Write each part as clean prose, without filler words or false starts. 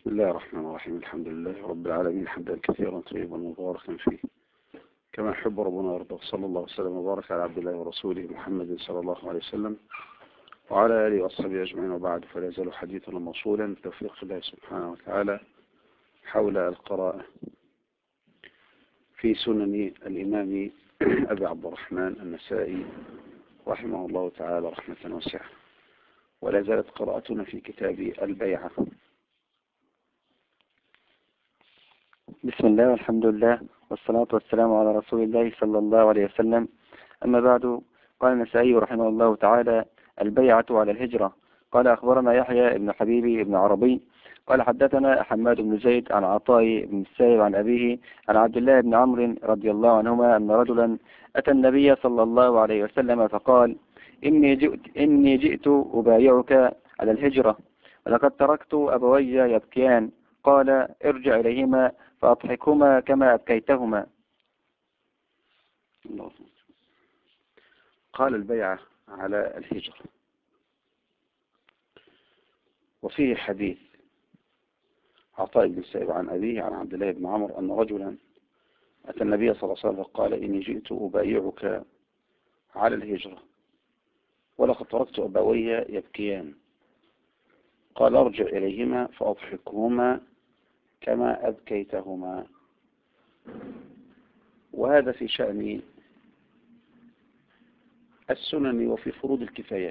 بسم الله الرحمن الرحيم. الحمد لله رب العالمين، حمدا كثيرا طيبا مباركا فيه كما يحب ربنا ويرضى. صلى الله وسلم وبارك على عبد الله ورسوله محمد صلى الله عليه وسلم وعلى آله وأصحابه أجمعين، وبعد، فلا يزال حديثنا موصولا بتوفيق الله سبحانه وتعالى حول القراءة في سنن الإمام أبي عبد الرحمن النسائي رحمه الله تعالى رحمة واسعة. ولا زالت قراءتنا في كتاب البيعة. بسم الله والحمد لله والصلاة والسلام على رسول الله صلى الله عليه وسلم. أما بعد، قال النسائي رحمه الله تعالى: البيعة على الهجرة. قال أخبرنا يحيى بن حبيبي بن عربي قال حدثنا حماد بن زيد عن عطاء بن السائب عن أبيه عن عبد الله بن عمرو رضي الله عنهما أن رجلا أتى النبي صلى الله عليه وسلم فقال: إني جئت أبايعك على الهجرة، ولقد تركت أبوي يبكيان. قال: ارجع إليهما فأضحكهما كما أبكيتهما. الله. قال: البيعة على الهجرة. وفيه حديث عطاء بن السائب عن أبيه عن عبد الله بن عمرو أن رجلا أتى النبي صلى الله عليه وسلم فقال: إني جئت أبايعك على الهجرة، ولقد تركت أبوي يبكيان. قال: ارجع إليهما فأضحكهما كما أبكيتهما. وهذا في شأن السنن وفي فروض الكفايات.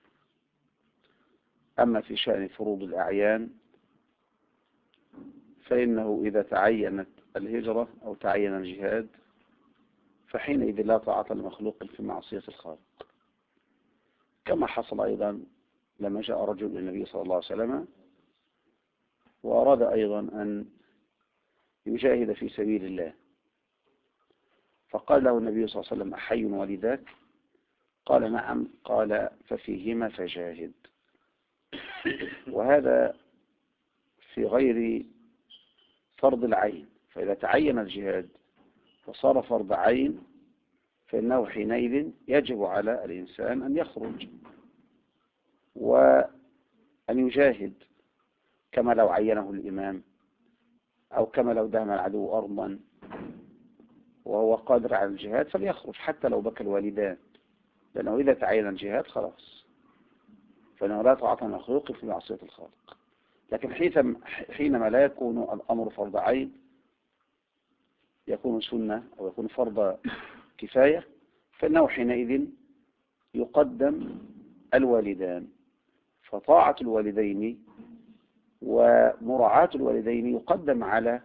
أما في شأن فروض الأعيان فإنه إذا تعينت الهجرة أو تعين الجهاد فحينئذ لا طاعة لمخلوق في معصية الخالق، كما حصل أيضا لما جاء رجل للنبي صلى الله عليه وسلم وأراد أيضا أن يجاهد في سبيل الله، فقال له النبي صلى الله عليه وسلم: أحي والداك؟ قال: نعم. قال: ففيهما فجاهد. وهذا في غير فرض العين، فإذا تعين الجهاد وصار فرض عين فإنه حينئذ يجب على الإنسان أن يخرج وأن يجاهد، كما لو عينه الإمام، أو كما لو دام العدو أرضا وهو قادر على الجهاد فليخرج حتى لو بكى الوالدان، لأنه إذا تعين الجهاد خلاص، فإنه لا طاعة لمخلوق في معصية الخالق. لكن حينما لا يكون الأمر فرض عين، يكون سنة أو يكون فرض كفاية، فإنه حينئذ يقدم الوالدان، فطاعة الوالدين ومراعاة الوالدين يقدم على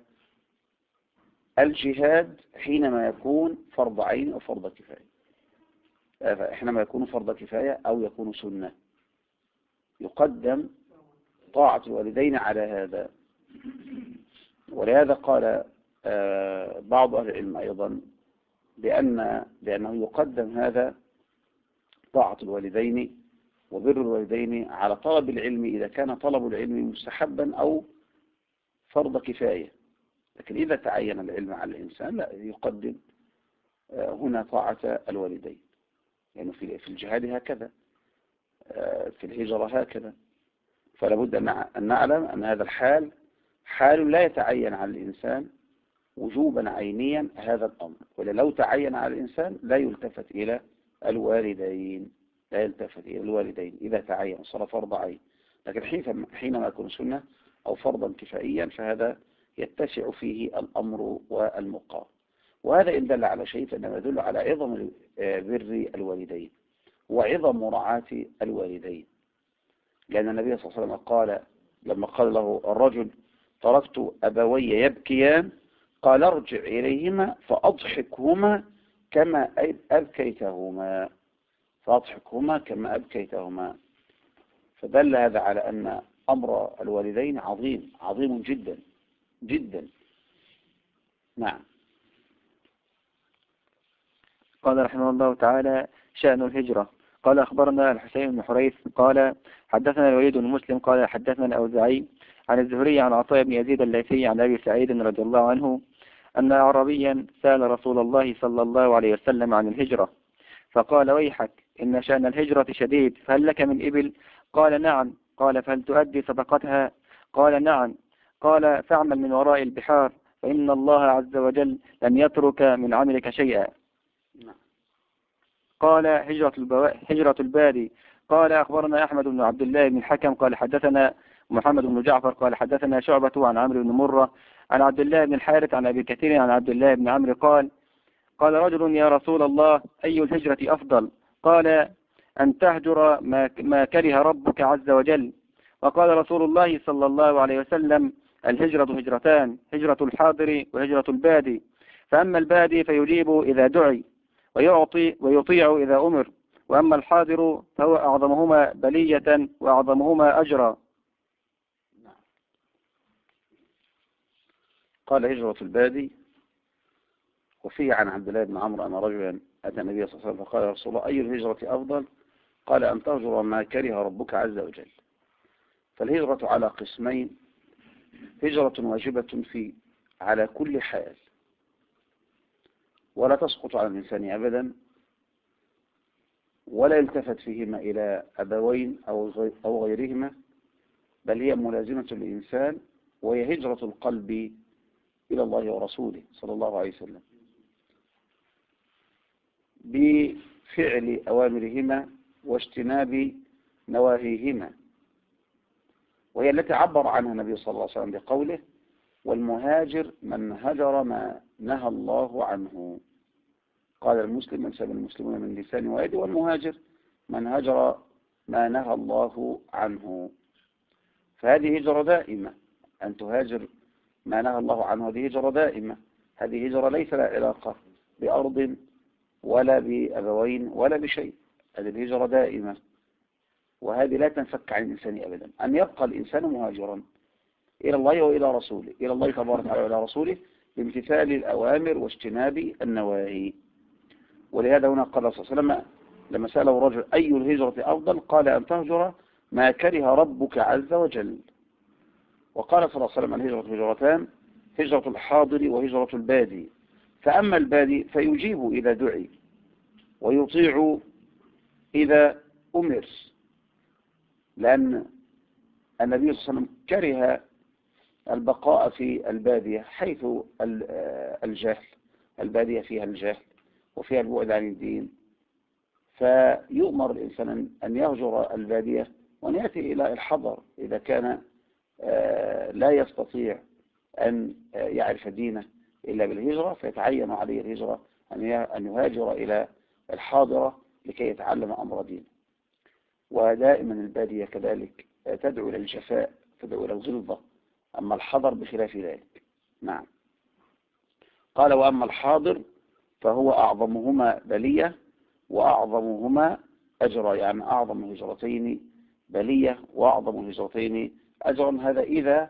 الجهاد حينما يكون فرض عين أو فرض كفاية. حينما يكون فرض كفاية أو يكون سنة يقدم طاعة الوالدين على هذا. ولهذا قال بعض أهل العلم أيضا بأنه يقدم هذا طاعة الوالدين وبر الوالدين على طلب العلم إذا كان طلب العلم مستحبا أو فرض كفاية. لكن إذا تعين العلم على الإنسان لا يقدم هنا طاعة الوالدين، يعني في الجهاد هكذا، في الهجرة هكذا. فلا بد أن نعلم أن هذا الحال حال لا يتعين على الإنسان وجوبا عينيا هذا الأمر، ولا لو تعين على الإنسان لا يلتفت إلى الوالدين، إذا تعين صار فرض عين. لكن حينما يكون سنة أو فرضا كفائيا فهذا يتسع فيه الأمر والمقام. وهذا إن دل على شيء فإنما يدل على عظم بر الوالدين وعظم مراعاة الوالدين، لأن النبي صلى الله عليه وسلم قال لما قال له الرجل: تركت أبوي يبكيان، قال: ارجع إليهما فأضحكهما كما أبكيتهما. فدل هذا على أن أمر الوالدين عظيم جدا جدا. نعم. قال رحمه الله تعالى: شأن الهجرة. قال أخبرنا الحسين بن حريث قال حدثنا الوليد بن مسلم قال حدثنا الأوزاعي عن الزهري عن عطاء بن يزيد الليثي عن أبي سعيد رضي الله عنه أن أعرابيا سأل رسول الله صلى الله عليه وسلم عن الهجرة، فقال: ويحك، إن شأن الهجرة شديد، فهل لك من إبل؟ قال: نعم. قال: فهل تؤدي صدقتها؟ قال: نعم. قال فاعمل من وراء البحار فإن الله عز وجل لن يترك من عملك شيئا. قال هجرة البادي. قال أخبرنا أحمد بن عبد الله بن الحكم قال حدثنا محمد بن جعفر قال حدثنا شعبة عن عمرو بن مرة عن عبد الله بن الحارث عن أبي كثير عن عبد الله بن عمرو قال رجل يا رسول الله أي الهجرة أفضل؟ قال أن تهجر ما كره ربك عز وجل. وقال رسول الله صلى الله عليه وسلم الهجرة هجرتان، هجرة الحاضر وهجرة البادي، فأما البادي فيجيب إذا دعي ويطيع إذا أمر، وأما الحاضر فهو أعظمهما بلية وأعظمهما أجرا. قال هجرة البادي. وفيه عن عبد الله بن عمرو أن رجلا أتى النبي صلى الله عليه وسلم فقال يا رسول الله أي الهجرة أفضل؟ قال أن تهجر ما كره ربك عز وجل. فالهجرة على قسمين: هجرة واجبة على كل حال ولا تسقط على الإنسان أبدا، ولا يلتفت فيهما إلى أبوين أو غيرهما، بل هي ملازمة للإنسان، وهي هجرة القلب إلى الله ورسوله صلى الله عليه وسلم بفعل أوامرهما واجتناب نواهيهما، وهي التي عبر عنها النبي صلى الله عليه وسلم بقوله والمهاجر من هجر ما نهى الله عنه. قال المسلم من سلم المسلمون من لسانه ويده، والمهاجر من هجر ما نهى الله عنه. فهذه هجرة دائمة، أن تهاجر ما نهى الله عنه، هذه هجرة دائمة. هذه هجرة ليس لها علاقة بأرض ولا بأبوين ولا بشيء، هذه الهجرة دائمة، وهذه لا تنفك عن الإنسان أبدا. أن يبقى الإنسان مهاجرا إلى الله وإلى رسوله، إلى الله تبارك وتعالى وإلى رسوله بامتثال الأوامر واجتناب النواهي. ولهذا هنا قال صلى الله عليه وسلم لما سأله الرجل أي الهجرة أفضل؟ قال أن تهجر ما كره ربك عز وجل. وقال صلى الله عليه وسلم الهجرة هجرتان، هجرة الحاضر وهجرة البادي، فأما البادي فيجيب إذا دعي ويطيع إذا أمر، لأن النبي صلى الله عليه وسلم كره البقاء في البادية حيث الجهل، البادية فيها الجهل وفيها البعد عن الدين، فيؤمر الإنسان أن يهجر البادية وأن يأتي إلى الحضر إذا كان لا يستطيع أن يعرف دينه إلا بالهجرة، فيتعين عليه الهجرة أن يهاجر إلى الحاضرة لكي يتعلم أمر دينه. ودائما البادية كذلك تدعو إلى الجفاء، تدعو إلى الغلظة، أما الحضر بخلاف ذلك. نعم. قال وأما الحاضر فهو أعظمهما بلية وأعظمهما أجرا، يعني أعظم هجرتين بلية وأعظم هجرتين أجرا. هذا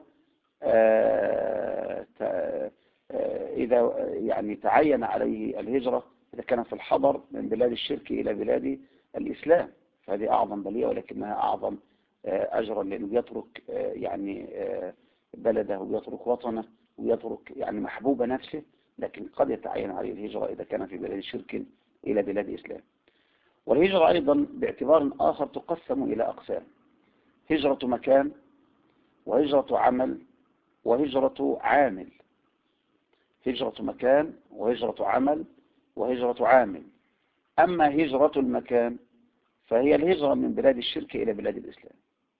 إذا يعني تعين عليه الهجرة إذا كان في الحضر من بلاد الشرك إلى بلاد الإسلام، فهذه أعظم بلية ولكنها أعظم أجرا، لأنه يترك يعني بلده ويترك وطنه ويترك يعني محبوب نفسه، لكن قد يتعين عليه الهجرة إذا كان في بلاد الشرك إلى بلاد الإسلام. والهجرة أيضا باعتبار آخر تقسم إلى أقسام: هجرة مكان وهجرة عمل وهجرة عامل. هجرة مكان وهجرة عمل وهجرة عامل. أما هجرة المكان فهي الهجرة من بلاد الشرك إلى بلاد الإسلام.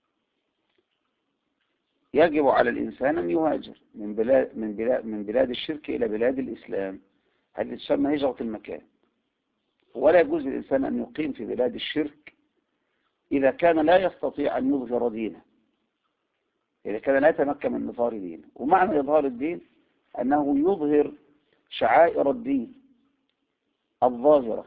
يجب على الإنسان أن يهاجر من بلاد الشرك إلى بلاد الإسلام، هذه تسمى هجرة المكان. ولا يجوز للإنسان أن يقيم في بلاد الشرك إذا كان لا يستطيع أن يظهر دينه، إذا كان لا يتمكن من إظهار دينه. ومعنى إظهار الدين أنه يظهر شعائر الدين الظاهرة،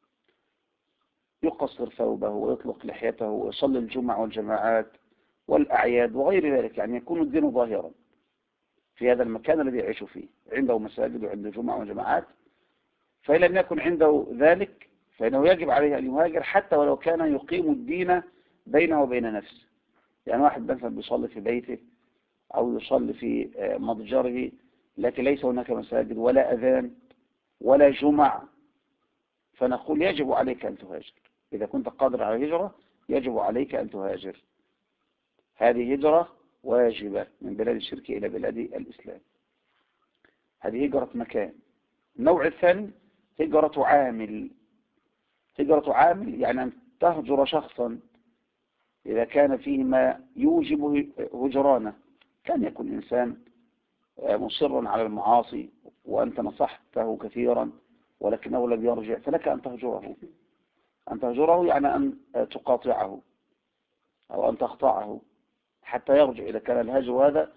يقصر ثوبه ويطلق لحيته ويصلي الجمعة والجماعات والأعياد وغير ذلك، يعني يكون الدين ظاهرا في هذا المكان الذي يعيش فيه، عنده مساجد وعنده جمعة وجماعات. فإن لم يكن عنده ذلك فإنه يجب عليه أن يهاجر حتى ولو كان يقيم الدين بينه وبين نفسه. يعني واحد مثلا بيصلي في بيته أو يصلي في مضجره، لكن ليس هناك مساجد ولا أذان ولا جمع، فنقول يجب عليك أن تهاجر. إذا كنت قادر على الهجرة يجب عليك أن تهاجر. هذه هجرة واجبة من بلاد الشرك إلى بلاد الإسلام. هذه هجرة مكان. النوع الثاني هجرة عامل. هجرة عامل يعني أن تهجر شخصا إذا كان فيه ما يوجب هجرانه، كان يكون إنسان مصرا على المعاصي وأنت نصحته كثيرا ولكنه لم يرجع، فلك أن تهجره. أن تهجره يعني أن تقاطعه أو أن تقطعه حتى يرجع. إذا كان الهجر هذا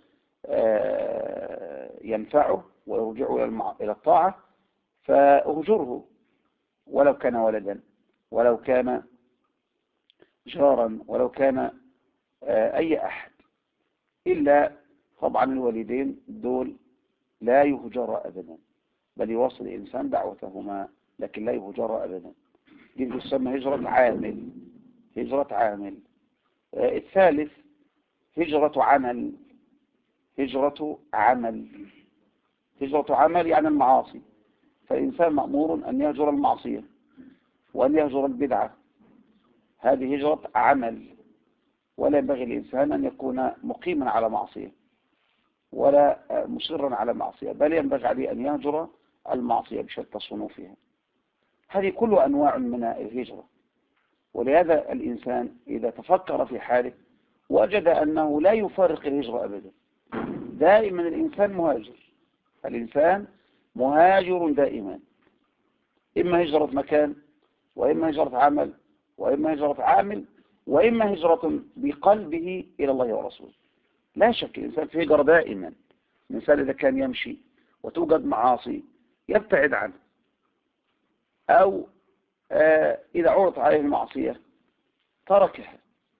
ينفعه ويرجعه إلى الطاعة فأهجره، ولو كان ولدا، ولو كان جارا، ولو كان أي أحد، إلا طبعا الوالدين دول لا يهجر أبدا، بل يواصل الإنسان دعوتهما لكن لا يهجر أبدا. دي تسمى هجرة عامل. هجرة عامل. الثالث هجرة عمل. هجرة عمل. هجرة عمل يعني المعاصي، فالإنسان مأمور أن يهجر المعصية وأن يهجر البدعة، هذه هجرة عمل. ولا ينبغي الإنسان أن يكون مقيما على معصية ولا مصرا على معصية، بل ينبغي عليه أن يهجر المعصية بشتى صنوفها. هذه كل أنواع من الهجرة. ولهذا الإنسان إذا تفكر في حاله وجد أنه لا يفارق الهجرة أبدا. دائما الإنسان مهاجر. الإنسان مهاجر دائما، إما هجرة مكان، وإما هجرة عمل، وإما هجرة عامل، وإما هجرة بقلبه إلى الله ورسوله. لا شك الإنسان في هجرة دائما. الإنسان إذا كان يمشي وتوجد معاصي يبتعد عنه، أو إذا عرض عليه المعصية تركها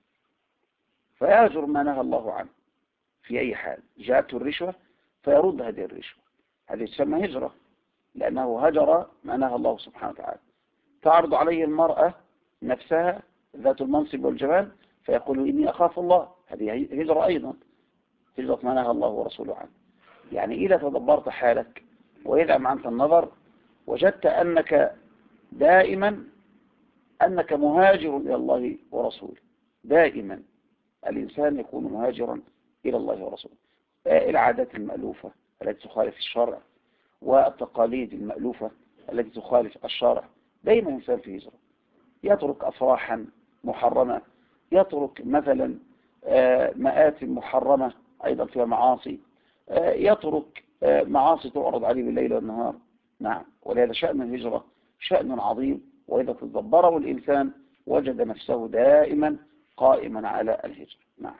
فيهجر ما نهى الله عنه. في أي حال جاءته الرشوة فيرد هذه الرشوة، هذه تسمى هجرة، لأنه هجر ما نهى الله سبحانه وتعالى. تعرض عليه المرأة نفسها ذات المنصب والجمال فيقول إني أخاف الله، هذه هجرة أيضا، هجرة ما نهى الله ورسوله عنه. يعني إذا تدبرت حالك وإذا أمعنت النظر وجدت أنك دائما أنك مهاجر إلى الله ورسوله. دائما الإنسان يكون مهاجرا إلى الله ورسوله. العادات المألوفة التي تخالف الشرع والتقاليد المألوفة التي تخالف الشرع، دائما الإنسان في هجرة. يترك أفراحا محرمة، يترك مثلا مآتم محرمة أيضا فيها معاصي، يترك معاصي تعرض عليه بالليل والنهار. نعم، ولهذا شأن الهجرة شأن عظيم، وإذا تدبره الإنسان وجد نفسه دائما قائما على الهجرة. نعم.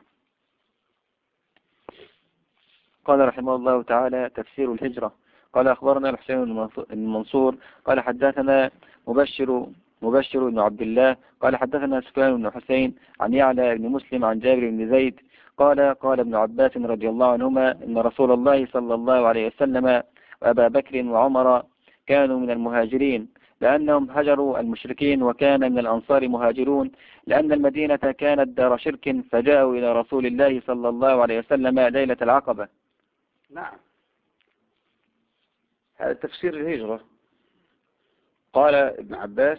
قال رحمه الله تعالى: تفسير الهجرة. قال أخبرنا الحسين بن منصور قال حدثنا مبشر بن عبد الله قال حدثنا سفيان بن حسين عن يعلى بن مسلم عن جابر بن زيد قال ابن عباس رضي الله عنهما إن رسول الله صلى الله عليه وسلم وأبا بكر وعمر كانوا من المهاجرين لأنهم هجروا المشركين، وكان من الأنصار مهاجرون لأن المدينة كانت دار شرك، فجاءوا إلى رسول الله صلى الله عليه وسلم ليلة العقبة. نعم، هذا تفسير الهجرة. قال ابن عباس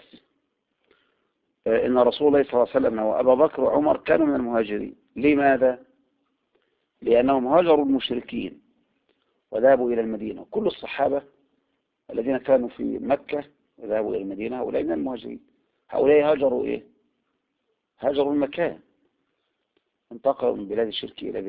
إن رسول الله صلى الله عليه وسلم وأبا بكر وعمر كانوا من المهاجرين. لماذا؟ لأنهم هاجروا المشركين وذهبوا إلى المدينة. كل الصحابة الذين كانوا في مكة وذهبوا إلى المدينة هؤلاء من المهاجرين. هؤلاء هاجروا إيه؟ هاجروا المكان، انتقلوا من بلاد الشرك إلى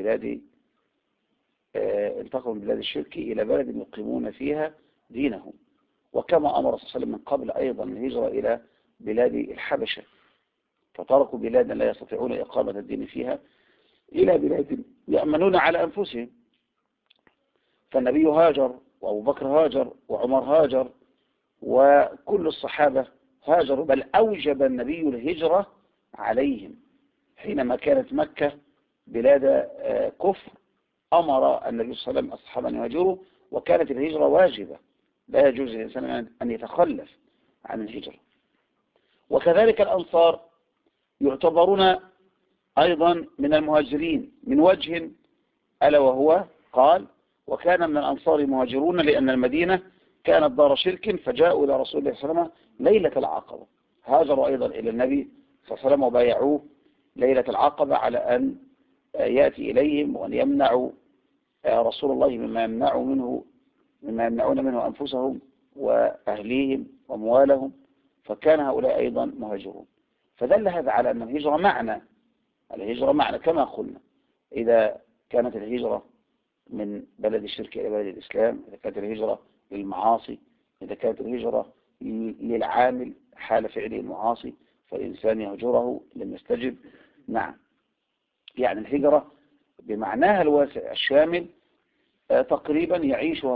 بلد يقيمون فيها دينهم. وكما أمر صلى الله عليه وسلم من قبل أيضا الهجرة إلى بلاد الحبشة، فتركوا بلادا لا يستطيعون إقامة الدين فيها إلى بلاد يأمنون على أنفسهم. فالنبي هاجر، وأبو بكر هاجر، وعمر هاجر، وكل الصحابة هاجروا، بل أوجب النبي الهجرة عليهم حينما كانت مكة بلاد كفر. أمر النبي صلى الله عليه وسلم أصحابا أن يهاجروا، وكانت الهجرة واجبة، لا يجوز للإنسان أن يتخلف عن الهجرة. وكذلك الأنصار يعتبرون أيضا من المهاجرين من وجه، ألا وهو قال: وكان من الأنصار مهاجرون لأن المدينة كانت دار شرك، فجاءوا إلى رسول الله صلى الله عليه وسلم ليلة العقبة. هاجروا أيضا إلى النبي صلى الله عليه وسلم وبايعوه ليلة العقبة على أن يأتي إليهم وأن يمنعوا رسول الله مما يمنعون منه أنفسهم وأهليهم وأموالهم، فكان هؤلاء أيضا مهاجرون. فدل هذا على أن الهجرة معنى كما قلنا. إذا كانت الهجرة من بلد الشرك إلى بلد الإسلام، إذا كانت الهجرة للمعاصي، إذا كانت الهجرة للعامل حال فعله المعاصي، فالإنسان يهجره لم يستجب. نعم، يعني الهجرة بمعناها الواسع الشامل تقريبا يعيشها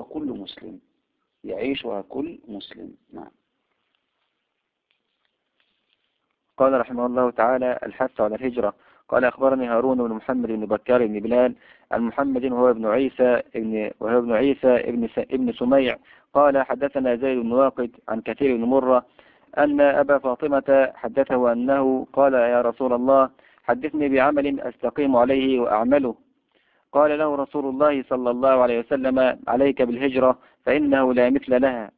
كل مسلم. نعم. قال رحمه الله تعالى: الحث على الهجرة. قال: أخبرني هارون بن محمد بن بكار بن بلال عن محمد وهو ابن عيسى ابن سميع قال: حدثنا زيد بن واقد عن كثير بن مرة أن أبا فاطمة حدثه أنه قال: يا رسول الله، حدثني بعمل أستقيم عليه وأعمله. قال له رسول الله صلى الله عليه وسلم: عليك بالهجرة فإنه لا مثل لها.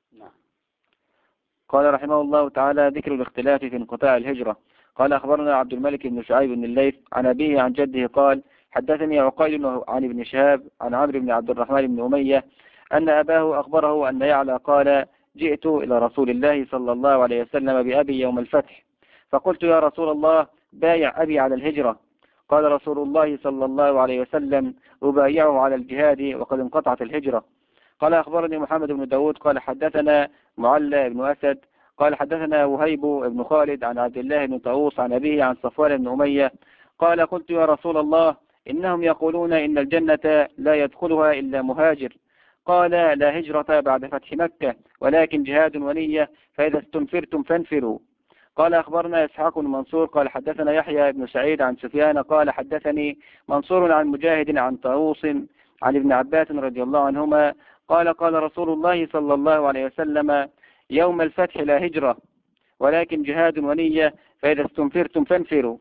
قال رحمه الله تعالى: ذكر الاختلاف في انقطاع الهجرة. قال: أخبرنا عبد الملك بن شعيب بن الليث عن أبيه عن جده قال: حدثني عقيل عن ابن شهاب عن عمرو بن عبد الرحمن بن أمية أن أباه أخبره أن يعلى قال: جئت إلى رسول الله صلى الله عليه وسلم بأبي يوم الفتح، فقلت: يا رسول الله، بايع أبي على الهجرة. قال رسول الله صلى الله عليه وسلم: أبايعه على الجهاد وقد انقطعت الهجرة. قال: أخبرني محمد بن داود قال: حدثنا معلى بن أسد قال: حدثنا وهيب بن خالد عن عبد الله بن طاووس عن أبيه عن صفوان بن أمية قال: قلت: يا رسول الله، إنهم يقولون إن الجنة لا يدخلها إلا مهاجر. قال: لا هجرة بعد فتح مكة، ولكن جهاد ونية، فإذا استنفرتم فانفروا. قال: أخبرنا إسحاق بن منصور قال: حدثنا يحيى بن سعيد عن سفيان قال: حدثني منصور عن مجاهد عن طاووس عن ابن عباس رضي الله عنهما قال: قال رسول الله صلى الله عليه وسلم: يوم الفتح لا هجرة، ولكن جهاد ونية، فإذا استنفرتم فانفروا.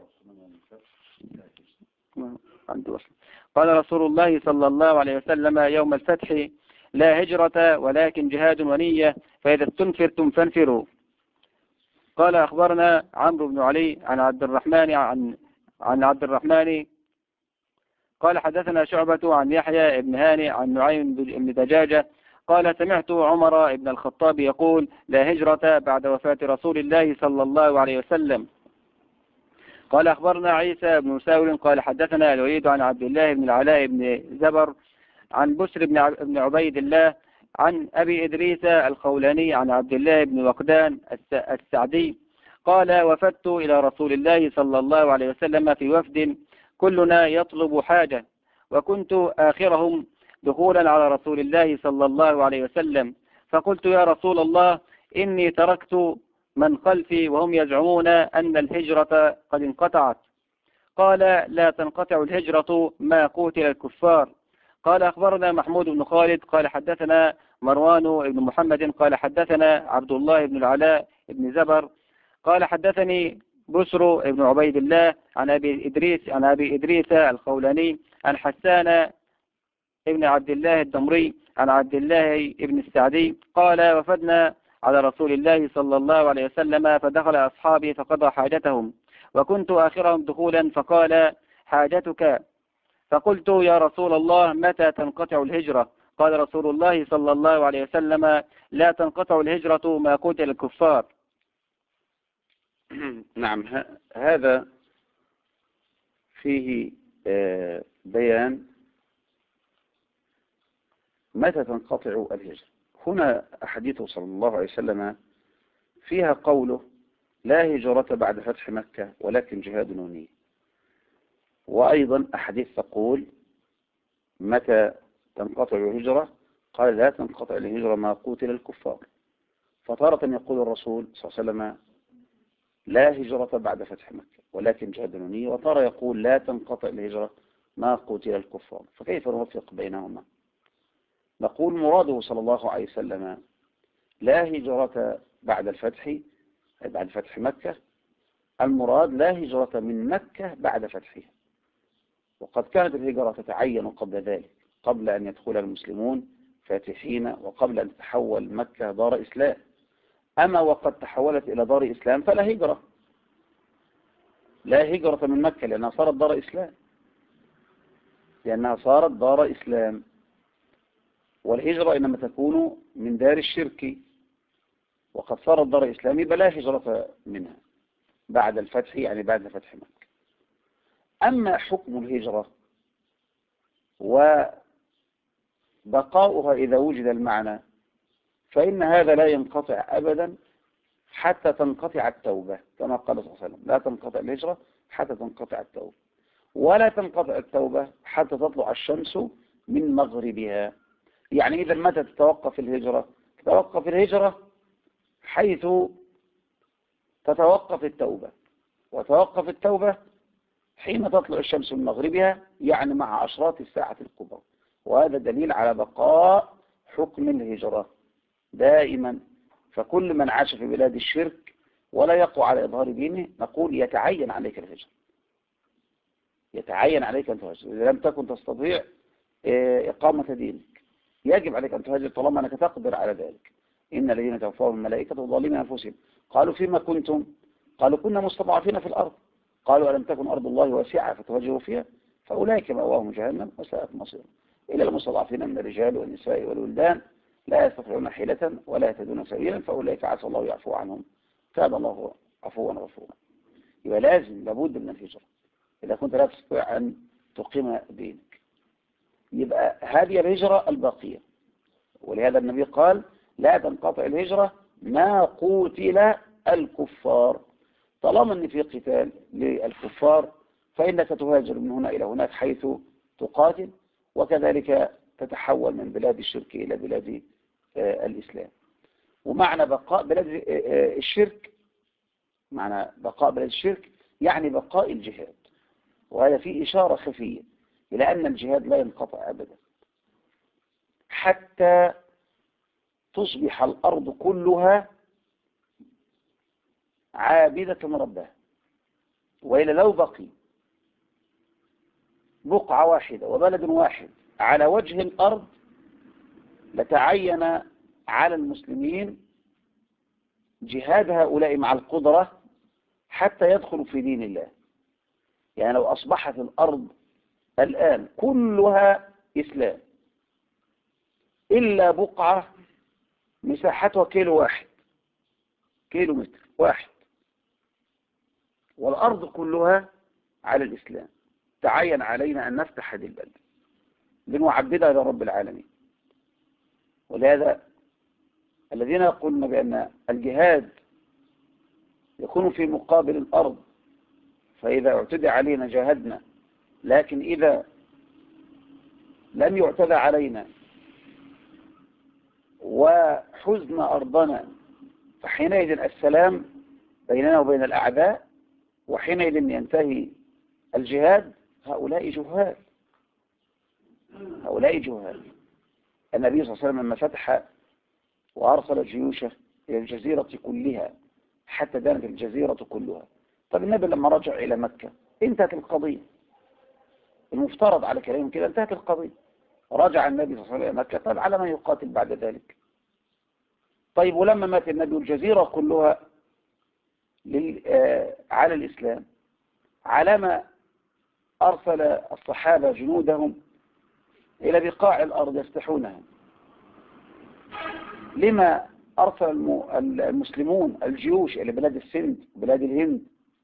قال رسول الله صلى الله عليه وسلم: يوم الفتح لا هجرة، ولكن جهاد ونية، فإذا استنفرتم فانفروا. قال: أخبرنا عمرو بن علي عن عبد الرحمن قال: حدثنا شعبة عن يحيى بن هاني عن نعيم بن دجاجة قال: سمعت عمر بن الخطاب يقول: لا هجرة بعد وفاة رسول الله صلى الله عليه وسلم. قال: أخبرنا عيسى بن ساول قال: حدثنا الوليد عن عبد الله بن العلاء بن زبر عن بسر بن عبيد الله عن أبي إدريس الخولاني عن عبد الله بن وقدان السعدي قال: وفدت إلى رسول الله صلى الله عليه وسلم في وفد كلنا يطلب حاجة، وكنت آخرهم دخولا على رسول الله صلى الله عليه وسلم، فقلت: يا رسول الله، إني تركت من خلفي وهم يزعمون أن الهجرة قد انقطعت. قال: لا تنقطع الهجرة ما قوتل الكفار. قال: أخبرنا محمود بن خالد قال: حدثنا مروان بن محمد قال: حدثنا عبد الله بن العلاء بن زبر قال: حدثني بسر بن عبيد الله عن أبي إدريس الخولاني عن حسان ابن عبد الله الدمري عن عبد الله ابن السعدي قال: وفدنا على رسول الله صلى الله عليه وسلم، فدخل أصحابي فقضى حاجتهم، وكنت آخرهم دخولا، فقال: حاجتك. فقلت: يا رسول الله، متى تنقطع الهجرة؟ قال رسول الله صلى الله عليه وسلم: لا تنقطع الهجرة ما قتل الكفار. نعم، هذا فيه بيان متى تنقطع الهجرة. هنا أحاديثه صلى الله عليه وسلم فيها قوله: لا هجرة بعد فتح مكة، ولكن جهاد ونية. وأيضا أحاديث تقول متى تنقطع الهجرة، قال: لا تنقطع الهجرة ما قتل الكفار. فتارة يقول الرسول صلى الله عليه وسلم: لا هجرة بعد فتح مكة، ولكن جهاد ونية، وترى يقول: لا تنقطع الهجرة ما قتل الكفار. فكيف نوفق بينهما؟ نقول مراده صلى الله عليه وسلم لا هجرة بعد الفتح، بعد فتح مكة، المراد لا هجرة من مكة بعد فتحها. وقد كانت الهجرة تتعين قبل ذلك، قبل أن يدخل المسلمون فاتحين، وقبل أن تتحول مكة دار إسلام. أما وقد تحولت إلى دار إسلام فلا هجرة، لا هجرة من مكة لأنها صارت دار إسلام. لأنها صارت دار إسلام، والهجرة إنما تكون من دار الشرك، وقد صارت دار إسلام بلا هجرة منها بعد الفتح، يعني بعد فتح مكة. أما حكم الهجرة وبقاؤها إذا وجد المعنى، فإن هذا لا ينقطع أبدا حتى تنقطع التوبة، كما قال صلى الله عليه وسلم: لا تنقطع الهجرة حتى تنقطع التوبة، ولا تنقطع التوبة حتى تطلع الشمس من مغربها. يعني إذا متى تتوقف الهجرة؟ تتوقف الهجرة حيث تتوقف التوبة، وتوقف التوبة حين تطلع الشمس من مغربها، يعني مع أشراط الساعة الكبرى. وهذا دليل على بقاء حكم الهجرة دائما. فكل من عاش في بلاد الشرك ولا يقوى على إظهار دينه، نقول يتعين عليك الهجرة، يتعين عليك أن تهاجر. إذا لم تكن تستطيع إقامة دينك يجب عليك أن تهاجر طالما أنك تقدر على ذلك. إن الذين توفاهم الملائكة ظالمين أنفسهم قالوا: فيما كنتم؟ قالوا: كنا مستضعفين في الأرض. قالوا: ألم تكن أرض الله واسعة فتهاجروا فيها؟ فأولئك مأواهم جهنم وساءت مصيرا. إلى المستضعفين من الرجال والنساء والولدان لا يستطيعون حيلة ولا يهتدون سبيلا فأولئك عسى الله يعفو عنهم كان الله عفوا غفورا. يبقى لابد من الهجرة إذا كنت لا تستطيع أن تقيم دينك. يبقى هذه الهجرة الباقية، ولهذا النبي قال: لا تنقطع الهجرة ما قتل الكفار. طالما أن في قتال للكفار فإنك تهاجر من هنا إلى هناك حيث تقاتل، وكذلك تتحول من بلاد الشرك إلى بلاد الإسلام. ومعنى بقاء بلاد الشرك، معنى بقاء بلاد الشرك يعني بقاء الجهاد، وهذا فيه إشارة خفية إلى أن الجهاد لا ينقطع أبدا حتى تصبح الأرض كلها عابدة ربها. وإلا لو بقي بقعة واحدة وبلد واحد على وجه الأرض لتعين على المسلمين جهاد هؤلاء مع القدرة حتى يدخلوا في دين الله. يعني لو أصبحت الأرض الآن كلها إسلام إلا بقعة مساحتها كيلو متر واحد، والأرض كلها على الإسلام، تعين علينا أن نفتح هذه البلد لنعبدها لرب العالمين. ولهذا الذين يقولون بأن الجهاد يكون في مقابل الأرض، فإذا اعتدى علينا جاهدنا، لكن إذا لم يعتدى علينا وحزن أرضنا فحينئذ السلام بيننا وبين الأعداء، وحينئذ ينتهي الجهاد. هؤلاء جهال. النبي صلى الله عليه وسلم لما فتح وأرسل جيوشه إلى الجزيرة كلها حتى دانت الجزيرة كلها. طب النبي لما رجع إلى مكة انتهت القضية، المفترض على كلامهم كده انتهت القضية. رجع النبي صلى الله عليه وسلم إلى مكة، طيب على ما يقاتل بعد ذلك؟ طيب ولما مات النبي الجزيرة كلها على الإسلام، على ما أرسل الصحابة جنودهم إلى بقاع الأرض يفتحونها؟ لما أرسل المسلمون الجيوش إلى بلاد السند وبلاد الهند؟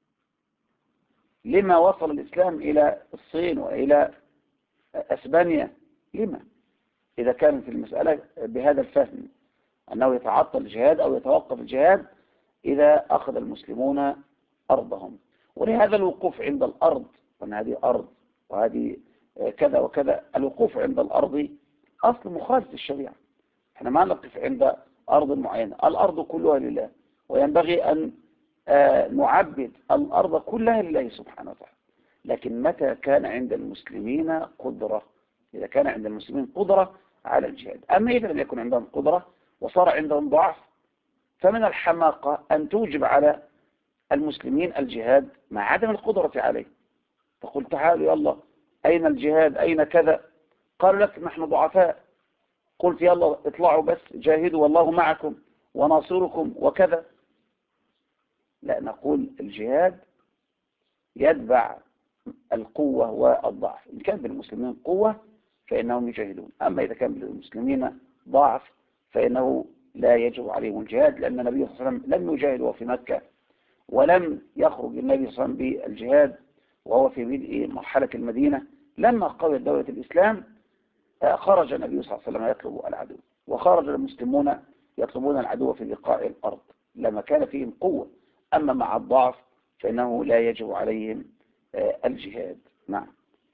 لما وصل الإسلام إلى الصين وإلى أسبانيا؟ لما؟ إذا كانت المسألة بهذا الفهم أنه يتعطل الجهاد أو يتوقف الجهاد إذا أخذ المسلمون أرضهم. ولهذا الوقوف عند الأرض، وأن هذه أرض وهذه كذا وكذا، الوقوف عند الأرض أصل مخالف للشريعة. احنا ما نقف عند أرض معينة، الأرض كلها لله، وينبغي أن نعبد الأرض كلها لله سبحانه وتعالى. لكن متى كان عند المسلمين قدرة، إذا كان عند المسلمين قدرة على الجهاد. أما إذا لم يكن عندهم قدرة وصار عندهم ضعف، فمن الحماقة أن توجب على المسلمين الجهاد مع عدم القدرة عليه. تقول: تعالوا يلا، أين الجهاد؟ أين كذا؟ قالوا لك: نحن ضعفاء. قلت: يلا اطلعوا بس جاهدوا والله معكم وناصركم وكذا. لا، نقول الجهاد يتبع القوة والضعف. إن كان بالمسلمين قوة فإنهم يجاهدون، أما إذا كان بالمسلمين ضعف فإنه لا يجب عليهم الجهاد، لأن النبي صلى الله عليه وسلم لم يجاهد وهو في مكة، ولم يخرج النبي صلى الله عليه وسلم بالجهاد وهو في بدء مرحلة المدينة. لما قويت دولة الإسلام خرج النبي صلى الله عليه وسلم يطلب العدو، وخرج المسلمون يطلبون العدو في لقاء الأرض لما كان فيهم قوة. أما مع الضعف فإنه لا يجب عليهم الجهاد. نعم.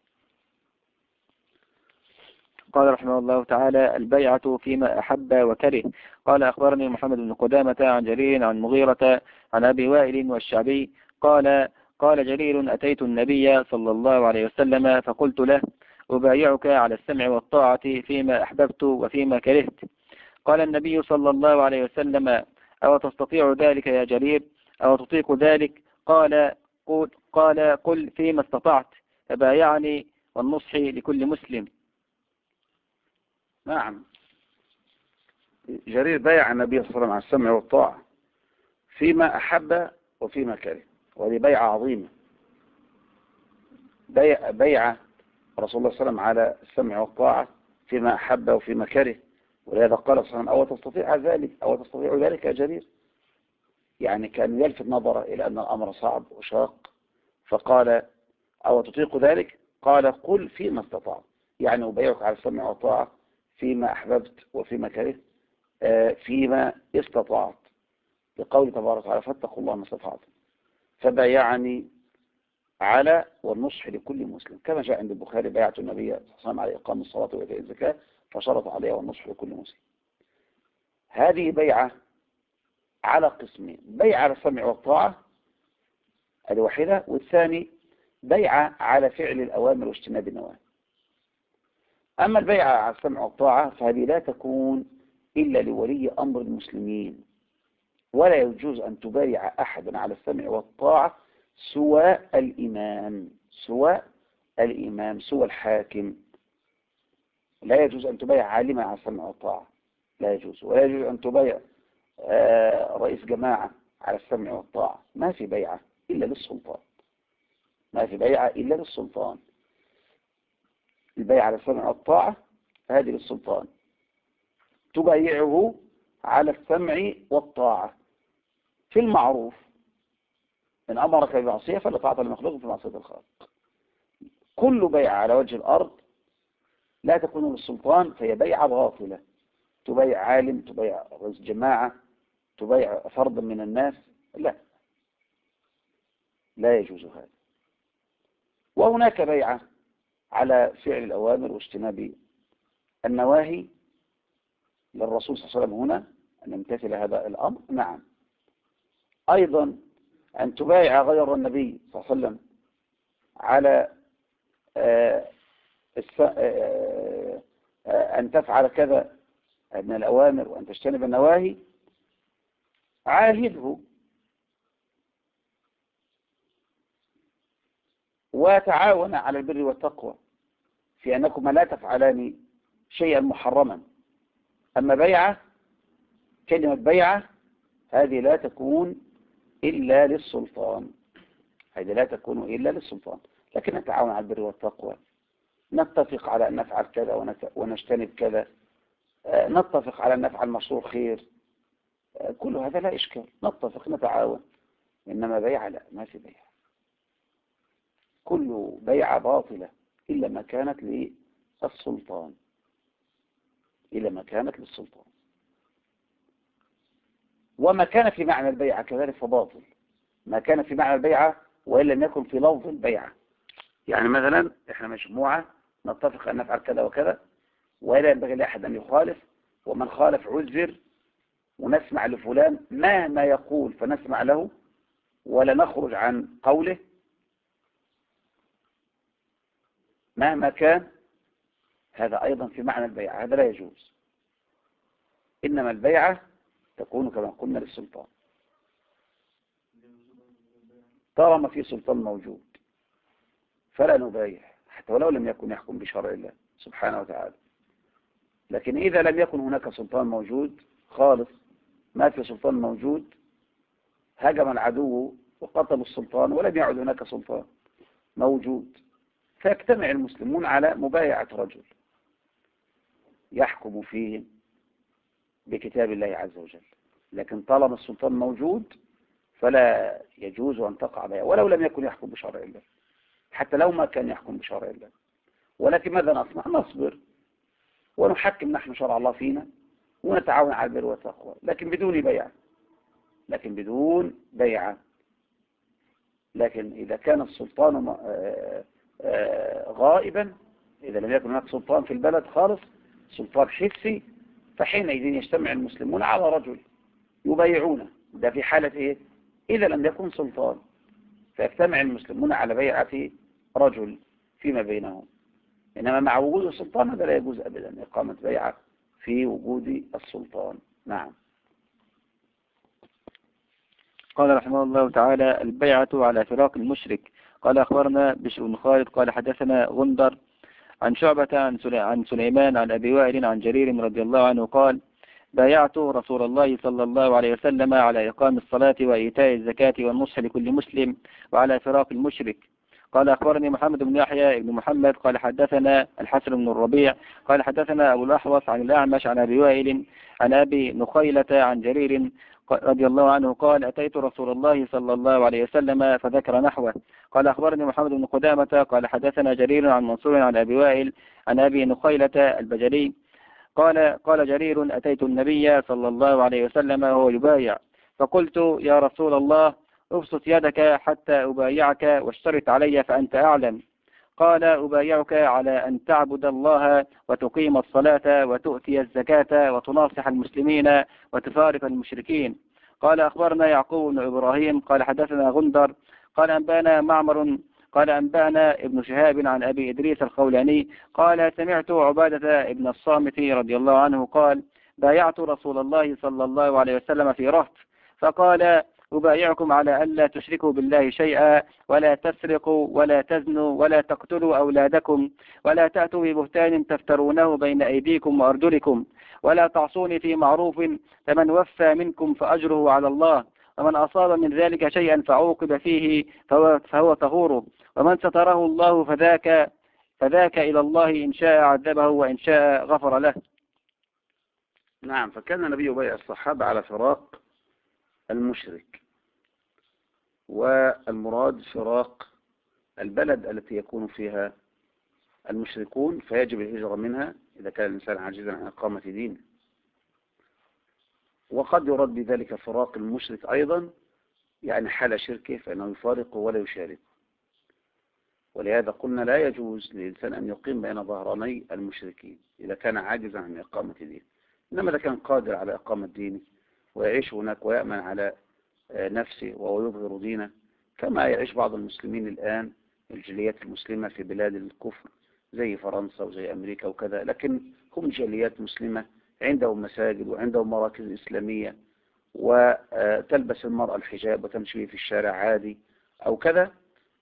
قال رحمه الله تعالى: البيعة فيما أحب وكره. قال: أخبرني محمد بن قدامة عن جرير عن مغيرة عن أبي وائل والشعبي قال جرير: أتيت النبي صلى الله عليه وسلم فقلت له: أبايعك على السمع والطاعة فيما أحببت وفيما كرهت. قال النبي صلى الله عليه وسلم: أو تستطيع ذلك يا جرير؟ أو تطيق ذلك؟ قل فيما استطعت، فبايعني والنصح لكل مسلم. نعم. جرير بايع النبي صلى الله عليه وسلم على السمع والطاعة فيما أحب وفيما كره، وهذه بيعة عظيمة. بيعة رسول الله صلى الله عليه وسلم على السمع والطاعة فيما أحب وفيما كره، ولهذا قال صلى الله عليه وسلم: أو تستطيع ذلك؟ أو تستطيع ذلك يا جرير؟ يعني كان يلفت نظره إلى أن الأمر صعب وشاق، فقال: أو تطيق ذلك؟ قال: قل فيما استطعت، يعني أبايعك على السمع والطاعة فيما أحببت وفيما كرهت، فيما استطعت، لقول تبارك وتعالى: فاتقوا الله ما استطعتم. فبايعني على والنصح لكل مسلم، كما جاء عند البخاري: بايعت النبي صلى الله عليه وسلم على إقام الصلاة وإيتاء الزكاة فشرط عليها والنصح لكل مسلم. هذه بيعة على قسمين: بيعة على السمع والطاعة هذه واحدة، والثاني بيعة على فعل الأوامر واجتناب النواهي. أما البيعة على السمع والطاعة فهذه لا تكون إلا لولي أمر المسلمين، ولا يجوز أن تبايع أحد على السمع والطاعة سوى الإمام، سوى الحاكم. لا يجوز أن تبايع عالما على السمع والطاعة، لا يجوز. ولا يجوز أن تبايع رئيس جماعة على السمع والطاعة. ما في بيعة إلا للسلطان، ما في بيعة إلا للسلطان. البيعة على السمع والطاعة هذه للسلطان، تبايعه على السمع والطاعة في المعروف، إن أمرك بمعصية فلا طاعة لمخلوق في معصية الخالق. كل بيعة على وجه الأرض لا تكون للسلطان فهي بيعة باطلة، تبايع عالم، تبايع رئيس جماعة، تبايع فرد من الناس، لا يجوز هذا. وهناك بيعة على فعل الأوامر واجتناب النواهي للرسول صلى الله عليه وسلم هنا أن يمتثل هذا الأمر. نعم. أيضا أن تبايع غير النبي صلى الله عليه وسلم على أن تفعل كذا من الأوامر وأن تجتنب النواهي، عاهده وتعاون على البر والتقوى في أنكما لا تفعلان شيئا محرما. أما بيعة، كلمة بيعة هذه لا تكون إلا للسلطان، هذه لا تكون إلا للسلطان. لكن نتعاون على البر والتقوى، نتفق على أن نفعل كذا ونجتنب كذا، نتفق على أن نفعل مشروع خير، كل هذا لا إشكال، نتفق نتعاون. إنما بيعة لا، ما في بيعة. كل بيعة باطلة إلا ما كانت للسلطان، إلا ما كانت للسلطان. وما كان في معنى البيعة كذلك فباطل، ما كان في معنى البيعة وإن لم يكن في لفظ البيعة. يعني مثلا إحنا مجموعة نتفق أن نفعل كذا وكذا، ولا ينبغي لأحد أن يخالف، ومن خالف عذر، ونسمع لفلان مهما يقول فنسمع له ولا نخرج عن قوله مهما كان. هذا أيضا في معنى البيعة، هذا لا يجوز. إنما البيعة تكون كما قلنا للسلطان، طالما في سلطان موجود فلا نبايع حتى ولو لم يكن يحكم بشرع الله سبحانه وتعالى. لكن إذا لم يكن هناك سلطان موجود خالص، ما في سلطان موجود، هجم العدو وقتل السلطان ولم يعد هناك سلطان، موجود، فيجتمع المسلمون على مبايعة رجل يحكم فيهم بكتاب الله عز وجل. لكن طالما السلطان موجود فلا يجوز أن تقع بيعة ولو لم يكن يحكم بشرع الله، حتى لو ما كان يحكم بشرع الله. ولكن ماذا نصنع؟ نصبر ونحكم نحن شرع الله فينا ونتعاون على البر والتقوى، لكن بدون بيعة. لكن إذا كان السلطان غائبا، إذا لم يكن هناك سلطان في البلد خالص، سلطان حسي، فحينئذ يجتمع المسلمون على رجل يبايعونه. ده في حالة إيه؟ إذا لم يكن سلطان، فيجتمع المسلمون على بيعة رجل فيما بينهم. إنما مع وجود السلطان هذا لا يجوز أبدا إقامة بيعة في وجود السلطان. نعم. قال رحمه الله تعالى: البيعة على فراق المشرك. قال أخبرنا بشر بن خالد قال حدثنا غندر عن شعبة عن سليمان عن أبي وائل عن جرير رضي الله عنه قال: بايعت رسول الله صلى الله عليه وسلم على إقام الصلاة وإيتاء الزكاة والنصح لكل مسلم وعلى فراق المشرك. قال أخبرني محمد بن يحيى بن محمد قال حدثنا الحسن بن الربيع قال حدثنا أبو الأحوص عن الأعمش عن أبي وائل عن أبي نخيلة عن جرير رضي الله عنه قال: أتيت رسول الله صلى الله عليه وسلم فذكر نحوه. قال أخبرني محمد بن قدامة قال حدثنا جرير عن منصور عن أبي وائل عن أبي نخيلة البجلي قال جرير: أتيت النبي صلى الله عليه وسلم وهو يبايع، فقلت: يا رسول الله، ابسط يدك حتى أبايعك واشترط علي فأنت أعلم. قال: أبايعك على أن تعبد الله وتقيم الصلاة وتؤتي الزكاة وتناصح المسلمين وتفارق المشركين. قال أخبرنا يعقوب بن إبراهيم قال حدثنا غندر قال أنبانا معمر قال أنبانا ابن شهاب عن أبي إدريس الخولاني قال: سمعت عبادة ابن الصامت رضي الله عنه قال: بايعت رسول الله صلى الله عليه وسلم في رهط، فقال: أبايعكم على ألا تشركوا بالله شيئا ولا تسرقوا ولا تزنوا ولا تقتلوا أولادكم ولا تأتوا ببهتان تفترونه بين أيديكم وأرجلكم ولا تعصوني في معروف، فمن وفى منكم فأجره على الله، ومن أصاب من ذلك شيئا فعوقب فيه فهو طهور، ومن ستره الله فذاك إلى الله إن شاء عذبه وإن شاء غفر له. نعم. فكان النبي يبايع الصحابة على فراق المشرك، والمراد فراق البلد التي يكون فيها المشركون، فيجب الهجرة منها إذا كان الإنسان عاجزا عن إقامة دينه. وقد يراد بذلك فراق المشرك أيضا، يعني حال شركه فإنه يفارقه ولا يشاركه. ولهذا قلنا لا يجوز للإنسان أن يقيم بين ظهراني المشركين إذا كان عاجزا عن إقامة دينه. إنما إذا كان قادر على إقامة دينه ويعيش هناك ويأمن على نفسه وهو يظهر دينه، كما يعيش بعض المسلمين الآن الجاليات المسلمة في بلاد الكفر زي فرنسا وزي أمريكا وكذا، لكن هم جاليات مسلمة عندهم مساجد وعندهم مراكز إسلامية، وتلبس المرأة الحجاب وتمشي في الشارع عادي أو كذا.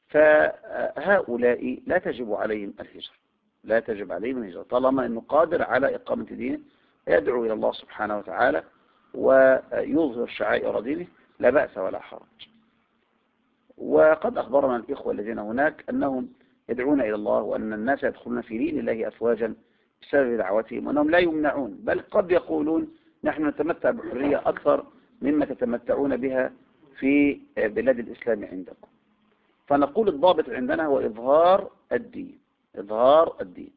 فهؤلاء لا تجب عليهم الهجرة، طالما أنه قادر على إقامة دينه، يدعو إلى الله سبحانه وتعالى ويظهر شعائر دينه، لا بأس ولا حرج. وقد أخبرنا الإخوة الذين هناك أنهم يدعون إلى الله، وأن الناس يدخلون في دين الله أفواجا بسبب دعوتهم، وأنهم لا يمنعون، بل قد يقولون: نحن نتمتع بحرية أكثر مما تتمتعون بها في بلاد الإسلام عندكم. فنقول الضابط عندنا هو إظهار الدين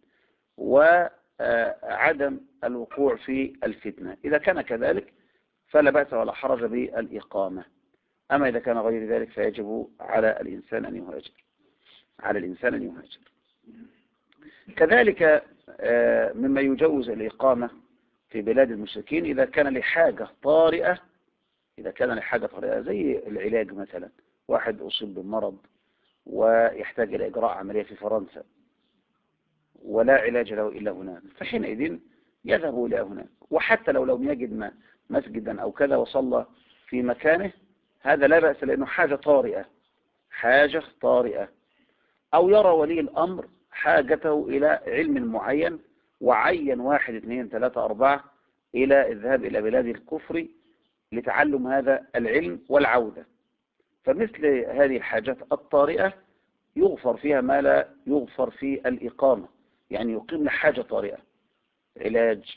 وعدم الوقوع في الفتنة. إذا كان كذلك فلا بأس ولا حرج بالإقامة. أما إذا كان غير ذلك فيجب على الإنسان أن يهاجر. كذلك مما يجوز الإقامة في بلاد المشركين إذا كان لحاجة طارئة، زي العلاج مثلا، واحد أصيب بالمرض ويحتاج إلى إجراء عملية في فرنسا ولا علاج له إلا هناك، فحينئذ يذهب إلى هناك. وحتى لو لم يجد مسجدا أو كذا وصلى في مكانه، هذا لا بأس، لأنه حاجة طارئة. أو يرى ولي الأمر حاجته إلى علم معين وعين 1 2 3 4 إلى الذهاب إلى بلاد الكفر لتعلم هذا العلم والعودة. فمثل هذه الحاجات الطارئة يغفر فيها ما لا يغفر في الإقامة، يعني يقيم لحاجة طارئة، علاج،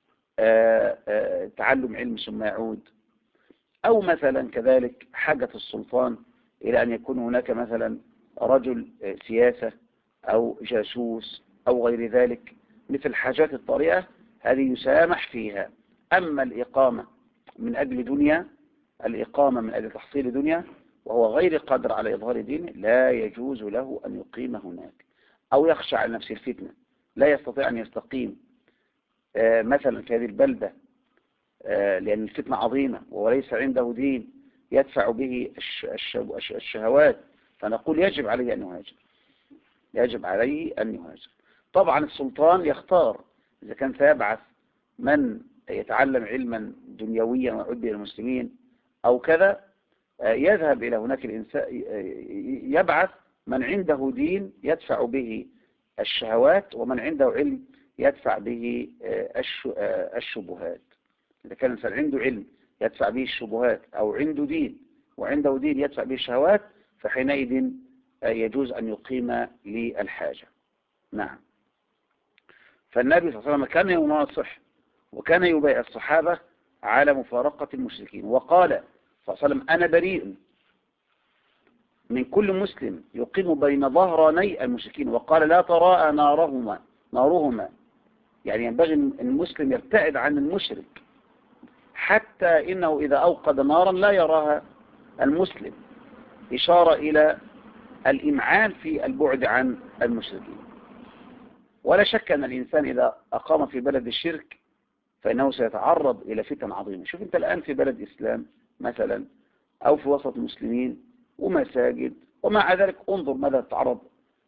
تعلم علم ثم يعود، أو مثلا كذلك حاجة السلطان إلى أن يكون هناك مثلا رجل سياسة أو جاسوس أو غير ذلك، مثل الحاجات الطارئة هذه يسامح فيها. أما الإقامة من أجل دنيا، الإقامة من أجل تحصيل دنيا وهو غير قادر على إظهار دينه، لا يجوز له أن يقيم هناك، أو يخشى على نفسه الفتنة، لا يستطيع أن يستقيم مثلا في هذه البلدة، لأن الفتنة عظيمة وليس عنده دين يدفع به الشهوات، فنقول يجب عليه أن يهاجر، يجب عليه أن يهاجر. طبعا السلطان يختار إذا كان سيبعث من يتعلم علما دنيويا ويعود به المسلمين أو كذا، يذهب إلى هناك الإنسان، يبعث من عنده دين يدفع به الشهوات، ومن عنده علم يدفع به الشبهات. إذا كان الإنسان عنده علم يدفع به الشبهات، أو عنده دين وعنده دين يدفع به الشهوات، فحينئذ يجوز أن يقيم للحاجة. نعم. فالنبي صلى الله عليه وسلم كان يناصح وكان يبايع الصحابة على مفارقة المشركين، وقال صلى الله عليه وسلم: أنا بريء من كل مسلم يقيم بين ظهراني المشركين، وقال: لا تراءى نارهما، يعني ينبغي المسلم يبتعد عن المشرك، حتى إنه إذا أوقد نارا لا يراها المسلم، إشارة إلى الإمعان في البعد عن المشركين. ولا شك أن الإنسان إذا أقام في بلد الشرك فإنه سيتعرض إلى فتن عظيمة. شوف أنت الآن في بلد إسلام مثلا، أو في وسط المسلمين ومساجد، ومع ذلك انظر ماذا تتعرض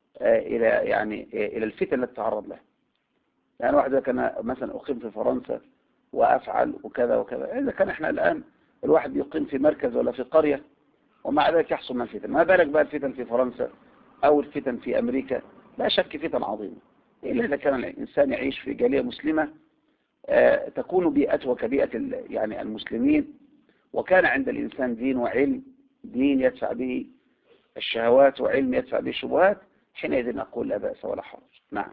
إلى الفتن التي تتعرض لها. يعني واحد كان مثلا أقيم في فرنسا وأفعل وكذا وكذا، إذا كان إحنا الآن الواحد يقيم في مركز ولا في قرية ومع ذلك يحصل من الفتن، ما بالك بقى الفتن في فرنسا أو الفتن في أمريكا؟ لا شك فتن عظيمة، إلا إذا كان الإنسان يعيش في جالية مسلمة تكون بيئته كبيئة يعني المسلمين، وكان عند الإنسان دين وعلم، دين يدفع به الشهوات وعلم يدفع به الشبهات، حينئذ نقول لا بأس ولا حرج. نعم.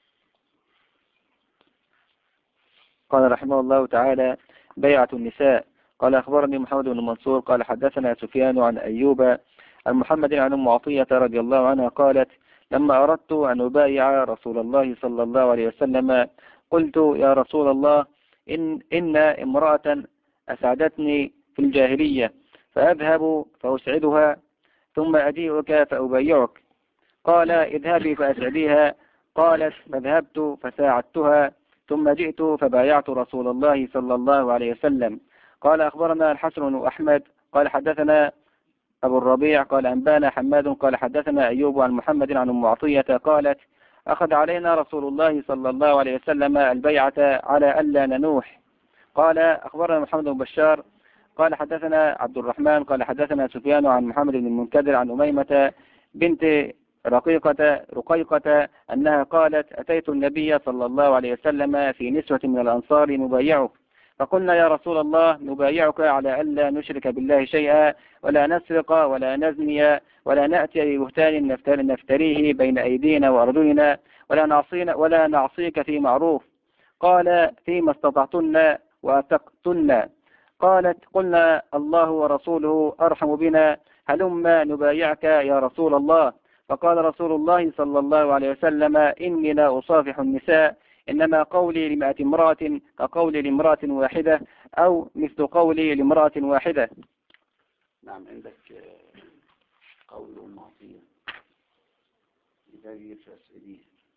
قال رحمه الله تعالى: بيعة النساء. قال أخبرني محمد بن منصور قال حدثنا سفيان عن أيوب عن محمد عن أم عطية رضي الله عنها قالت: لما أردت أن أبايع رسول الله صلى الله عليه وسلم قلت: يا رسول الله، إن امرأة أسعدتني في الجاهلية، فأذهب فأسعدها ثم أجيئك فأبايعك. قال: اذهبي فأسعديها. قالت: فذهبت فساعدتها ثم جئت فبايعت رسول الله صلى الله عليه وسلم. قال أخبرنا الحسن بن أحمد قال حدثنا أبو الربيع قال أنبانا حماد قال حدثنا أيوب عن محمد عن أم عطية قالت: أخذ علينا رسول الله صلى الله عليه وسلم البيعة على ألا ننوح. قال أخبرنا محمد بن بشار قال حدثنا عبد الرحمن قال حدثنا سفيان عن محمد بن المنكدر عن أميمة بنت رقيقة أنها قالت: أتيت النبي صلى الله عليه وسلم في نسوة من الأنصار نبايعك، فقلنا: يا رسول الله، نبايعك على ألا نشرك بالله شيئا ولا نسرق ولا نزني ولا نأتي ببهتان نفتريه بين أيدينا وأرجلنا ولا نعصيك في معروف. قال: فيما استطعتن وأتقتن. قالت: قلنا: الله ورسوله أرحم بنا، هلما نبايعك يا رسول الله. فقال رسول الله صلى الله عليه وسلم: إني لا أصافح النساء، إنما قولي لمئة امرأة كقولي لامرأة واحدة، أو مثل قولي لامرأة واحدة. نعم. عندك قول أم عطية إذا فأسئليه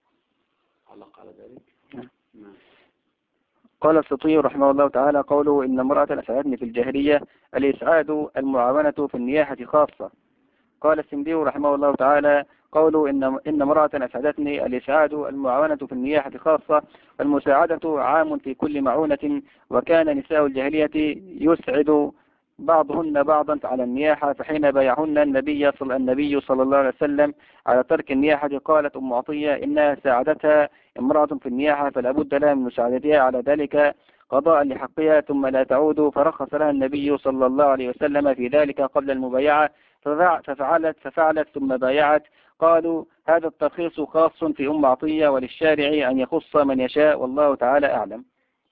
علق على ذلك. نعم. قال السطي رحمه الله تعالى: قوله إن امرأة أسعدتني في الجاهلية، الإسعاد المعاونة في النياحة خاصة. قال السندي رحمه الله تعالى: قوله إن امرأة أسعدتني، الإسعاد المعاونة في النياحة خاصة، والمساعدة عام في كل معونة. وكان نساء الجاهلية يسعد بعضهن بعضا على النياحة، فحين بايعهن النبي صلى الله عليه وسلم على ترك النياحة قالت أم عطية: إنها ساعدتها امرأة في النياحة، فلا بد لها من مساعدتها على ذلك قضاء لحقها ثم لا تعود، فرخص لها النبي صلى الله عليه وسلم في ذلك قبل المبايعة، ففعلت ثم بايعت. قالوا هذا الترخيص خاص في أم عطية، وللشارع أن يخص من يشاء، والله تعالى أعلم.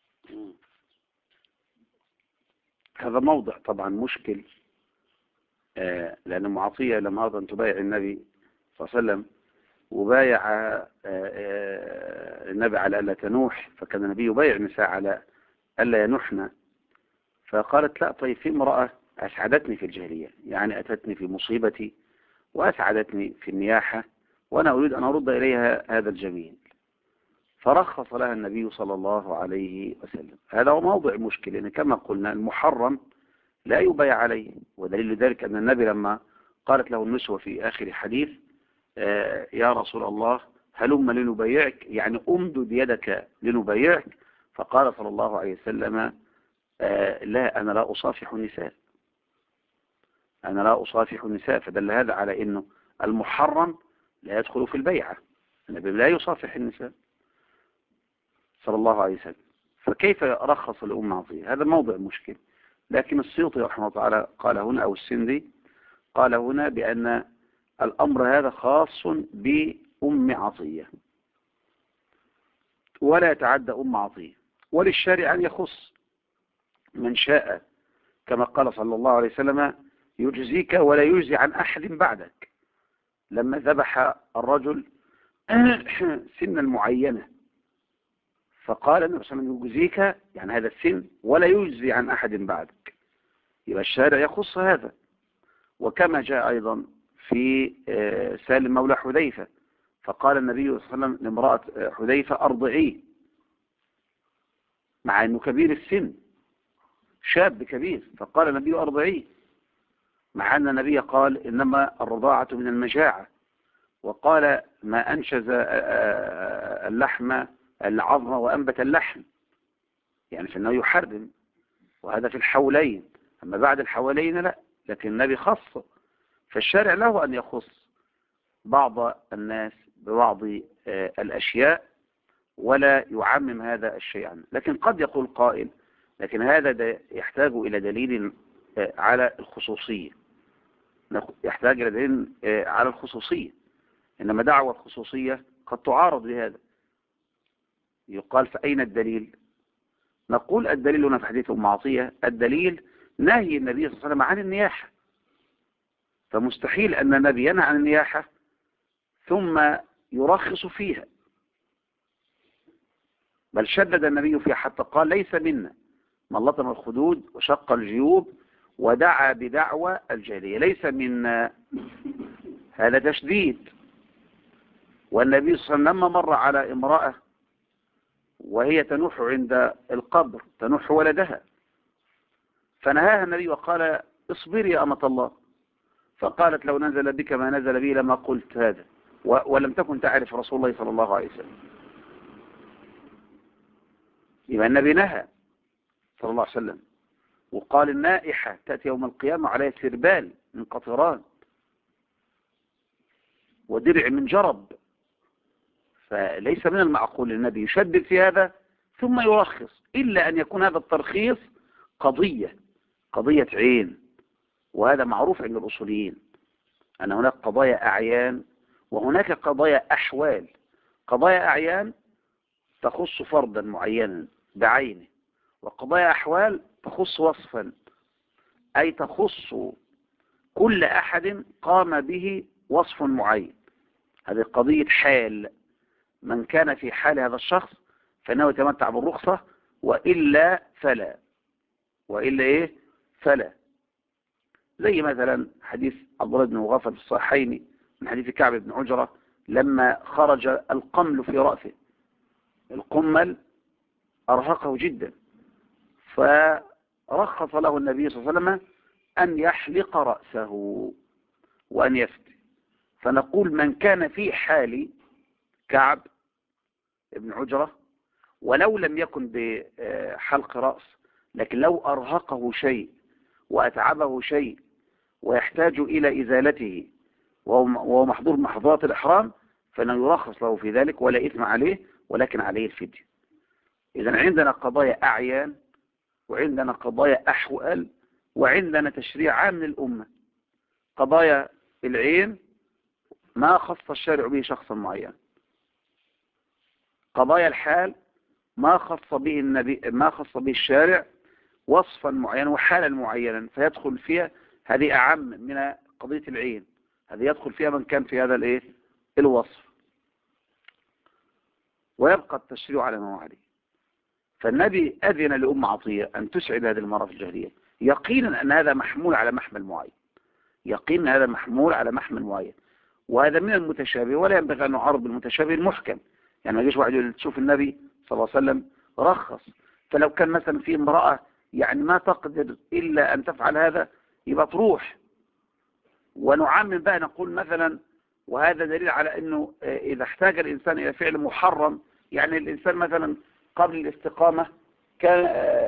هذا موضع طبعا مشكل، لأن أم عطية لما أراد أن تبايع النبي صلى الله عليه وسلم وبايع النبي على ألا تنوح، فكان النبي يبايع النساء على ألا ينوحن، فقالت لا، طيب في امرأة أسعدتني في الجاهلية، يعني أتتني في مصيبتي وأسعدتني في النياحة، وأنا أريد أن أرد إليها هذا الجميل، فرخص لها النبي صلى الله عليه وسلم. هذا هو موضع مشكل، لأن كما قلنا المحرم لا يبايع عليه، ودليل ذلك أن النبي لما قالت له النسوة في آخر حديث يا رسول الله هلم لنبايعك، يعني أمدد يدك لنبايعك، فقال صلى الله عليه وسلم لا، أنا لا أصافح النساء، أنا لا أصافح النساء. فدل هذا على أنه المحرم لا يدخل في البيعة، النبي لا يصافح النساء صلى الله عليه وسلم، فكيف رخص لأم عطية؟ هذا موضع مشكل. لكن السيوطي رحمه الله تعالى قال هنا، أو السندي قال هنا، بأن الأمر هذا خاص بأم عطية ولا يتعدى أم عطية، وللشارع أن يخص من شاء، كما قال صلى الله عليه وسلم يجزيك ولا يجزي عن أحد بعدك، لما ذبح الرجل سنا معينة فقال النبي صلى الله عليه وسلم يجزيك، يعني هذا السن، ولا يجزي عن أحد بعدك، يبقى الشارع يخص هذا. وكما جاء أيضا في سالم مولى حذيفة، فقال النبي صلى الله عليه وسلم لامرأة حذيفة أرضعيه، مع أنه كبير السن، شاب كبير، فقال النبي أرضعيه، مع أن النبي قال إنما الرضاعة من المجاعة، وقال ما أنشز اللحم العظم وأنبت اللحم، يعني فإنه يحرم، وهذا في الحولين، أما بعد الحولين لا، لكن النبي خص، فالشارع له أن يخص بعض الناس ببعض الأشياء ولا يعمم هذا الشيء عنه. لكن قد يقول قائل لكن هذا يحتاج إلى دليل على الخصوصية، يحتاج إلى دليل على الخصوصية، إنما دعوة الخصوصية قد تعارض بهذا. يقال فأين الدليل؟ نقول الدليل هنا في حديث أم عطية، الدليل نهي النبي صلى الله عليه وسلم عن النياحة، فمستحيل أن النبي ينهى عن النياحة ثم يرخص فيها، بل شدد النبي فيها حتى قال ليس منا من لطم الخدود وشق الجيوب ودعا بدعوى الجاهلية، ليس منا، هذا تشديد. والنبي صلى الله عليه وسلم لما مر على امرأة وهي تنوح عند القبر، تنوح ولدها، فنهاها النبي وقال اصبري يا أمة الله، فقالت لو نزل بك ما نزل بي لما قلت هذا، ولم تكن تعرف رسول الله صلى الله عليه وسلم. يبقى النبي نهى صلى الله عليه وسلم، وقال النائحة تأتي يوم القيامة عليها سربال من قطران ودرع من جرب، فليس من المعقول النبي يشدد في هذا ثم يرخص، إلا أن يكون هذا الترخيص قضية عين، وهذا معروف عند الأصوليين أن هناك قضايا أعيان وهناك قضايا أحوال. قضايا أعيان تخص فردا معينا بعينه، وقضايا أحوال تخص وصفا، أي تخص كل أحد قام به وصف معين. هذه قضية حال، من كان في حال هذا الشخص فإنه يتمتع بالرخصة، وإلا فلا، وإلا إيه فلا. زي مثلا حديث عبد الله بن مغفل في الصحيحين من حديث كعب بن عجرة لما خرج القمل في رأسه، القمل أرهقه جدا، فرخص له النبي صلى الله عليه وسلم أن يحلق رأسه وأن يفتي. فنقول من كان في حال كعب بن عجرة ولو لم يكن بحلق رأس، لكن لو أرهقه شيء وأتعبه شيء ويحتاج إلى إزالته وهو محظور محظورات الإحرام، فإنه يرخص له في ذلك ولا إثم عليه، ولكن عليه الفدية. إذن عندنا قضايا أعيان وعندنا قضايا أحوال وعندنا تشريع عام للأمة، قضايا العين ما خص الشارع به شخصا معين، قضايا الحال ما خص به النبي، ما خص به الشارع وصفا معينا وحالا معينا فيدخل فيها، هذه أعم من قضية العين، هذه يدخل فيها من كان في هذا الايه الوصف، ويبقى التشريع على ما هو عليه. فالنبي أذن لأم عطية أن تسعد هذه المرأة في الجاهلية يقينا أن هذا محمول على محمل معين، يقينا هذا محمول على محمل معين، وهذا من المتشابه، ولا ينبغي أن نعرض بالمتشابه المحكم. يعني ما يجيش واحد يقول تشوف النبي صلى الله عليه وسلم رخص، فلو كان مثلا في امرأة يعني ما تقدر إلا أن تفعل هذا يبقى تروح، ونعمم بقى نقول مثلا، وهذا دليل على أنه إذا احتاج الإنسان إلى فعل محرم، يعني الإنسان مثلا قبل الاستقامة كان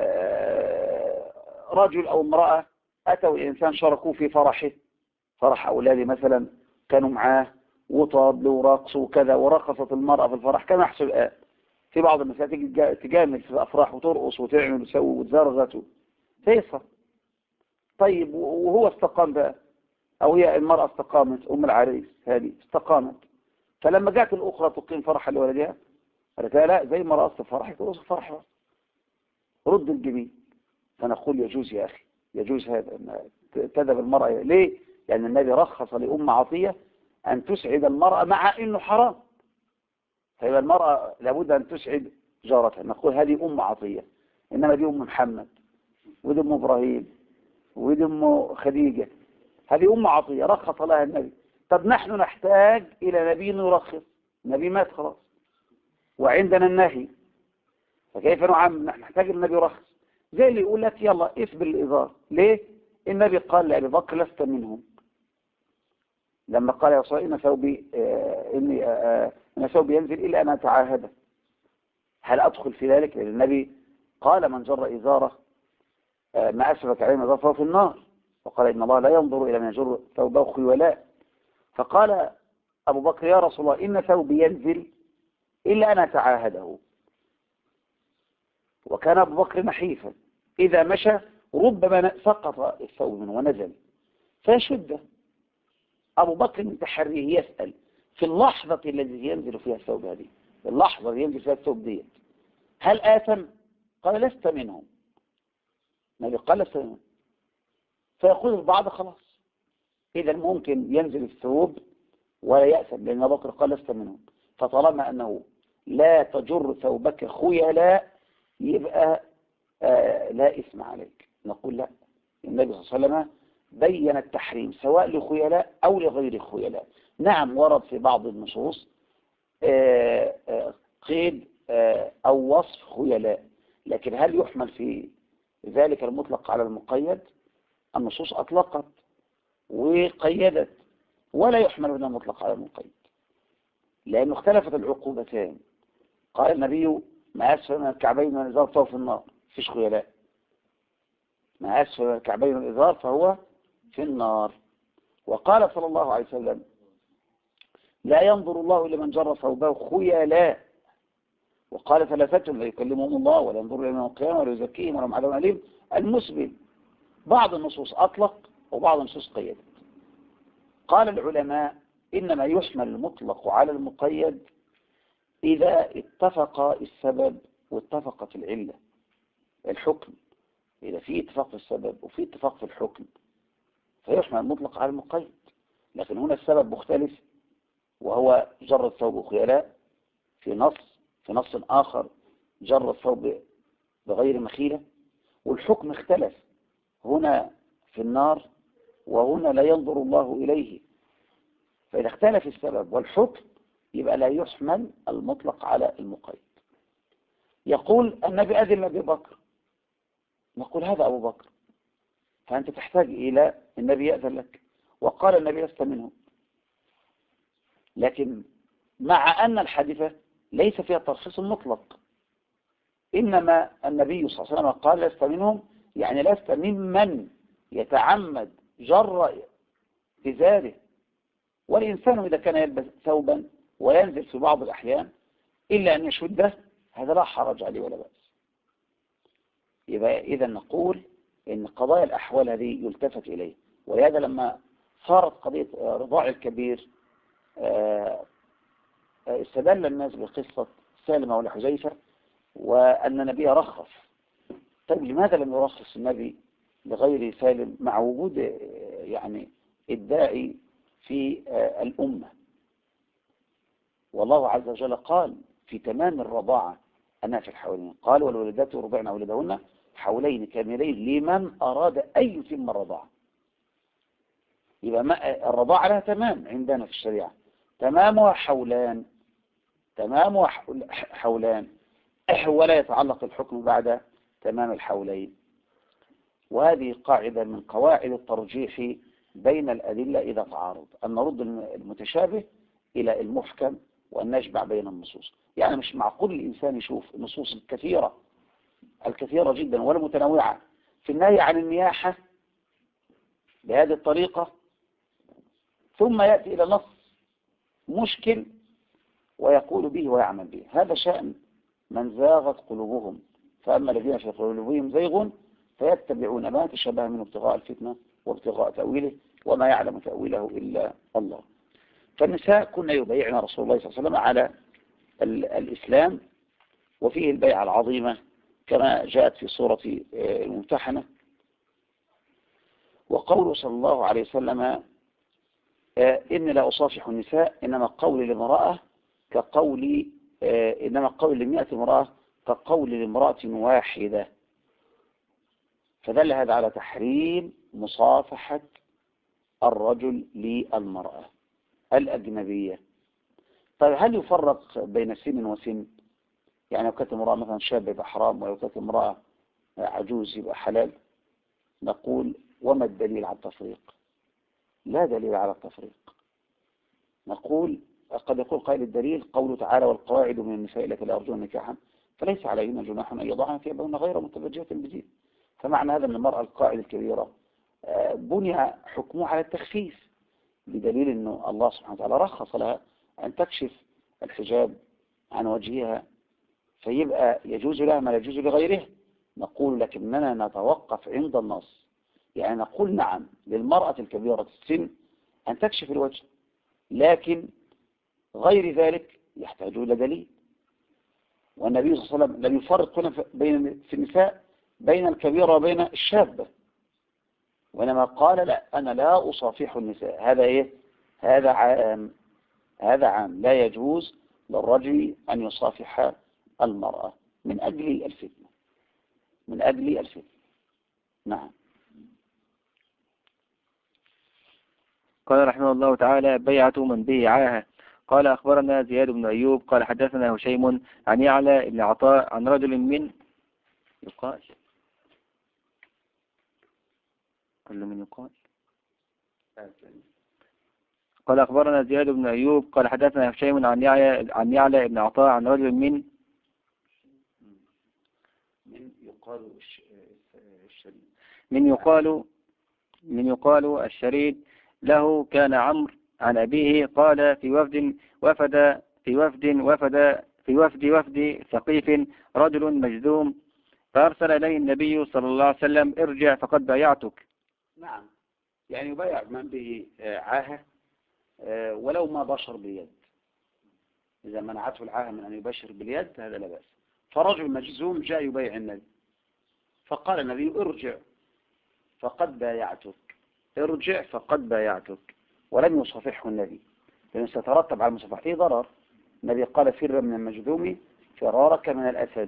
رجل أو امرأة أتوا الإنسان شاركوه في فرحه، فرح أولاده مثلا كانوا معاه وطبل ورقص وكذا، ورقصت المرأة في الفرح كما يحصل الآن في بعض المساجد، تجامل في الأفراح وترقص وتعمل وتسوي وتزرغت فيصل. طيب وهو استقام بقى، أو هي المرأة استقامت، أم العريس هذه استقامت، فلما جاءت الأخرى تقيم فرحة لولدها قالت لا زي ما رقصت فرحك ترقص فرحها، رد الجميل. فنقول يجوز يا أخي، يجوز هذا أن تذهب المرأة. ليه؟ لأن النبي رخص لأم عطية أن تسعد المرأة مع إنه حرام، فيبقى المرأة لابد أن تسعد جارتها. نقول هذه أم عطية، إنما دي أم محمد ودي أم إبراهيم ودي أم خديجة، هذه أم عطية رخص لها النبي. طب نحن نحتاج إلى نبي يرخص، النبي مات خلاص وعندنا النهي، فكيف نعمم؟ نحن نحتاج النبي يرخص. زي اللي يقول لك يلا اسبل الإزار، ليه؟ النبي قال لأبي بكر لست منهم، لما قال يا صلى إن ثوبي إن ثوبي ينزل إلا أن أتعاهده، هل أدخل في ذلك؟ لأن النبي قال من جر إزاره ما أسفك عليه من ظفره في النار، وقال إن الله لا ينظر إلى من يجر ثوبه خيولاء. فقال أبو بكر يا رسول الله إن ثوبي ينزل إلا أن أتعاهده، وكان أبو بكر نحيفا إذا مشى ربما سقط الثوب منه ونزل فيشده. أبو بكر من تحريه يسأل في اللحظة التي ينزل فيها الثوب هذه، اللحظة اللي ينزل فيها الثوب ديت هل آثم؟ قال لست منهم، النبي قال لست منهم. فيقول البعض خلاص إذا ممكن ينزل الثوب ولا يأثم، لأن أبو بكر قال لست منهم، فطالما أنه لا تجر ثوبك خيلاء يبقى لا إثم عليك. نقول لا، النبي صلى الله عليه وسلم بين التحريم سواء لخيلاء أو لغير خيلاء. نعم ورد في بعض النصوص قيد أو وصف خيلاء، لكن هل يحمل في ذلك المطلق على المقيد؟ النصوص أطلقت وقيدت، ولا يحمل من المطلق على المقيد، لأنه اختلفت العقوبتان. قال النبي ما أسفل من الكعبين من الإزار فهو في النار، فيش خيلاء، ما أسفل من الكعبين من الإزار فهو في النار. وقال صلى الله عليه وسلم لا ينظر الله إلى من جر ثوبه خيلاء. وقال ثلاثة لا يكلمهم الله ولا ينظر إلى يوم القيامة ولا يزكيهم ولهم عذاب أليم المسبل. بعض النصوص أطلق وبعض النصوص قيدت. قال العلماء إنما يحمل المطلق على المقيد إذا اتفق السبب واتفقت العلة، الحكم إذا في اتفاق في السبب وفي اتفاق في الحكم فيحمل المطلق على المقيد. لكن هنا السبب مختلف وهو جر الثوب خيلاء، في نص آخر جر الثوب بغير مخيلة، والحكم اختلف، هنا في النار وهنا لا ينظر الله إليه. فإذا اختلف السبب والحكم يبقى لا يحمل المطلق على المقيد. يقول النبي أذن لأبي بكر، نقول هذا أبو بكر، فأنت تحتاج إلى النبي يأذن لك، وقال النبي لست منهم. لكن مع أن الحادثة ليس فيها ترخيص مطلق، إنما النبي صلى الله عليه وسلم قال لست منهم، يعني لست ممن يتعمد جر إزاره. والإنسان إذا كان يلبس ثوبا وينزل في بعض الأحيان إلا أن يشده هذا لا حرج عليه ولا بأس. يبقى إذا نقول إن قضايا الأحوال هذه يلتفت إليه، ولهذا لما صارت قضية رضاع الكبير. استدل الناس بقصة سالم مولى حذيفة وأن النبي رخص. طيب لماذا لم يرخص النبي لغير سالم مع وجود يعني الداعي في الأمة؟ والله عز وجل قال في تمام الرضاعة أنها في الحولين، قال والولدات يرضعن أولادهن حولين كاملين لمن أراد أن يتم الرضاعة. يبقى الرضاعة لها تمام عندنا في الشريعة، تمامها حولان، تمامها حولان، ولا يتعلق الحكم بعد تمام الحولين. وهذه قاعدة من قواعد الترجيح بين الأدلة إذا تعارض، أن نرد المتشابه إلى المحكم وأن نجمع بين النصوص. يعني مش معقول الإنسان يشوف النصوص الكثيرة جدا والمتنوعة في النهي عن النياحة بهذه الطريقة ثم يأتي إلى نص مشكل ويقول به ويعمل به. هذا شأن من زاغت قلوبهم، فأما الذين في قلوبهم زيغ فيتبعون ما تشابه منه ابتغاء الفتنة وابتغاء تأويله وما يعلم تأويله إلا الله. فالنساء كنا يبايعن رسول الله صلى الله عليه وسلم على الإسلام، وفيه البيعة العظيمة كما جاءت في سورة الممتحنة. وقوله صلى الله عليه وسلم إن لا أصافح النساء إنما قولي لامرأة كقولي إنما قولي ل100 امرأة كقولي لامرأة واحدة. فدل هذا على تحريم مصافحة الرجل للمرأة الأجنبية. طيب هل يفرق بين سن وسن؟ يعني لو كانت امرأة مثلا شابة يبقى حرام، ولو كانت امرأة عجوز يبقى حلال؟ نقول وما الدليل على التفريق؟ لا دليل على التفريق. نقول قد يقول قائل الدليل قوله تعالى والقواعد من النساء التي لا يرجون نكاحا فليس عليهن جناح أن يضعن ثيابهن غير متبرجات بزينة. فمعنى هذا أن المرأة القائلة الكبيرة بني حكمه على التخفيف، بدليل أنه الله سبحانه وتعالى رخص لها أن تكشف الحجاب عن وجهها، فيبقى يجوز لها ما يجوز لغيرها. نقول لكننا نتوقف عند النص، يعني نقول نعم للمرأة الكبيرة السن أن تكشف الوجه، لكن غير ذلك يحتاج إلى دليل. والنبي صلى الله عليه وسلم لم يفرق هنا في النساء بين الكبيرة وبين الشابة، وإنما قال لا أنا لا أصافح النساء. هذا إيه؟ هذا عام لا يجوز للرجل أن يصافح المرأة من أجل الفتنة، من أجل الفتنة. نعم. قال رحمه الله تعالى بيعة من به عاهة. قال أخبرنا زياد بن أيوب قال حدثنا هشيم عن يعلى بن عطاء عن رجل من يقال كل من يقال قال أخبرنا زياد بن أيوب قال حدثنا هشيم عن يعلى بن عطاء عن رجل من يقال من يقال الشريد له كان عمرو عن أبيه قال في وفد ثقيف رجل مجذوم فأرسل إليه النبي صلى الله عليه وسلم ارجع فقد بايعتك. نعم، يعني يبايع من به عاهة ولو ما بشر باليد، إذا منعته العاهة من أن يبشر باليد هذا لا بأس. فرجل مجزوم جاء يبايع النبي فقال النبي ارجع فقد بايعتك، ارجع فقد بايعتك، ولم يصافحه النبي لأنه سيترتب على المصافحة ضرر. النبي قال فر من المجذوم فرارك من الأسد،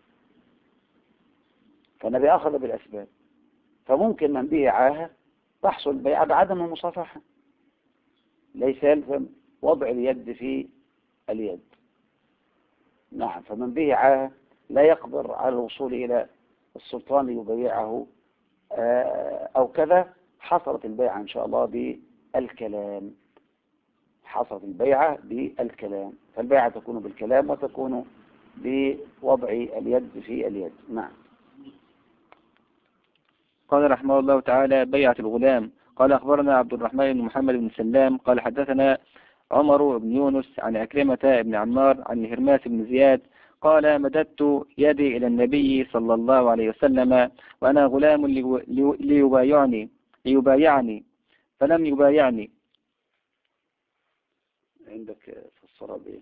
فالنبي أخذ بالأسباب. فممكن من به عاهة تحصل بيعة بعدم المصافحة، ليس يلزم وضع اليد في اليد. نعم، فمن به عاهة لا يقدر على الوصول إلى السلطان ليبيعه أو كذا، حصلت البيعة إن شاء الله بالكلام، حصلت البيعة بالكلام. فالبيعة تكون بالكلام وتكون بوضع اليد في اليد. نعم. قال رحمه الله تعالى بيعة الغلام. قال أخبرنا عبد الرحمن بن محمد بن سلام قال حدثنا عمر بن يونس عن أكرمة بن عمار عن هرماس بن زياد قال مددت يدي إلى النبي صلى الله عليه وسلم وأنا غلام ليبايعني فلم يبايعني. عندك فسرها بإيه؟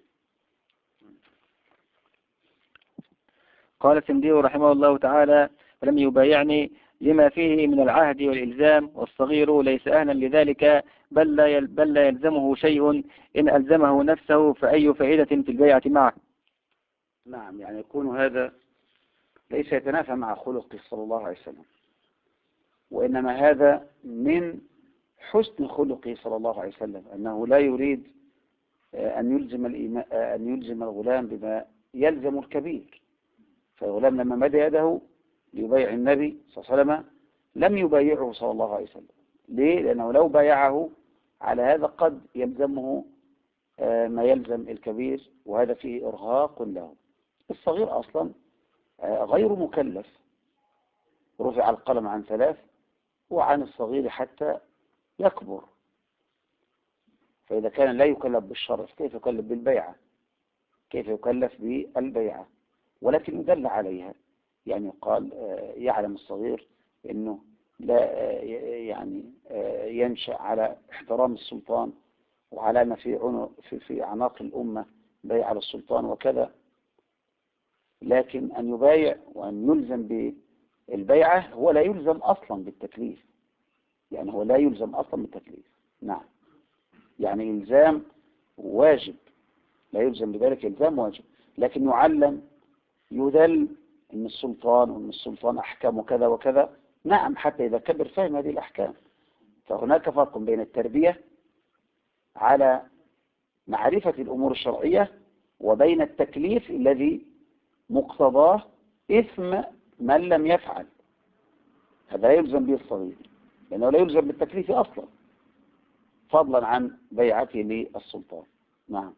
قال السندي رحمه الله تعالى: فلم يبايعني لما فيه من العهد والإلزام، والصغير ليس أهلا لذلك، بل لا يلزمه شيء، إن ألزمه نفسه فأي فائدة في البيعة معه. نعم، يعني يكون هذا ليس يتنافى مع خلقه صلى الله عليه وسلم، وإنما هذا من حسن خلقه صلى الله عليه وسلم، أنه لا يريد أن يلزم الغلام بما يلزم الكبير. فالغلام لما مد يده ليبايع النبي صلى الله عليه وسلم لم يبايعه صلى الله عليه وسلم. ليه؟ لأنه لو بايعه على هذا قد يلزمه ما يلزم الكبير، وهذا فيه إرهاق له. الصغير أصلا غير مكلف، رفع القلم عن 3 وعن الصغير حتى يكبر. فإذا كان لا يكلف بالشرع كيف يكلف بالبيعة؟ كيف يكلف بالبيعة؟ ولكن يدل عليها، يعني يقال يعلم الصغير أنه لا يعني ينشأ على احترام السلطان، وعلى ما في أعناق الأمة بيع على السلطان وكذا. لكن أن يبايع وأن يلزم بالبيعة هو لا يلزم أصلا بالتكليف، يعني هو لا يلزم أصلا بالتكليف. نعم، يعني إلزام واجب، لا يلزم بذلك إلزام واجب، لكن يعلم يذل إن السلطان وإن السلطان أحكام كذا وكذا. نعم، حتى إذا كبر فهم هذه الأحكام. فهناك فرق بين التربية على معرفة الأمور الشرعية وبين التكليف الذي مقتضاه إثم من لم يفعل. هذا لا يلزم به الصغير، لأنه لا يلزم بالتكليف أصلا، فضلا عن بيعته للسلطان. نعم.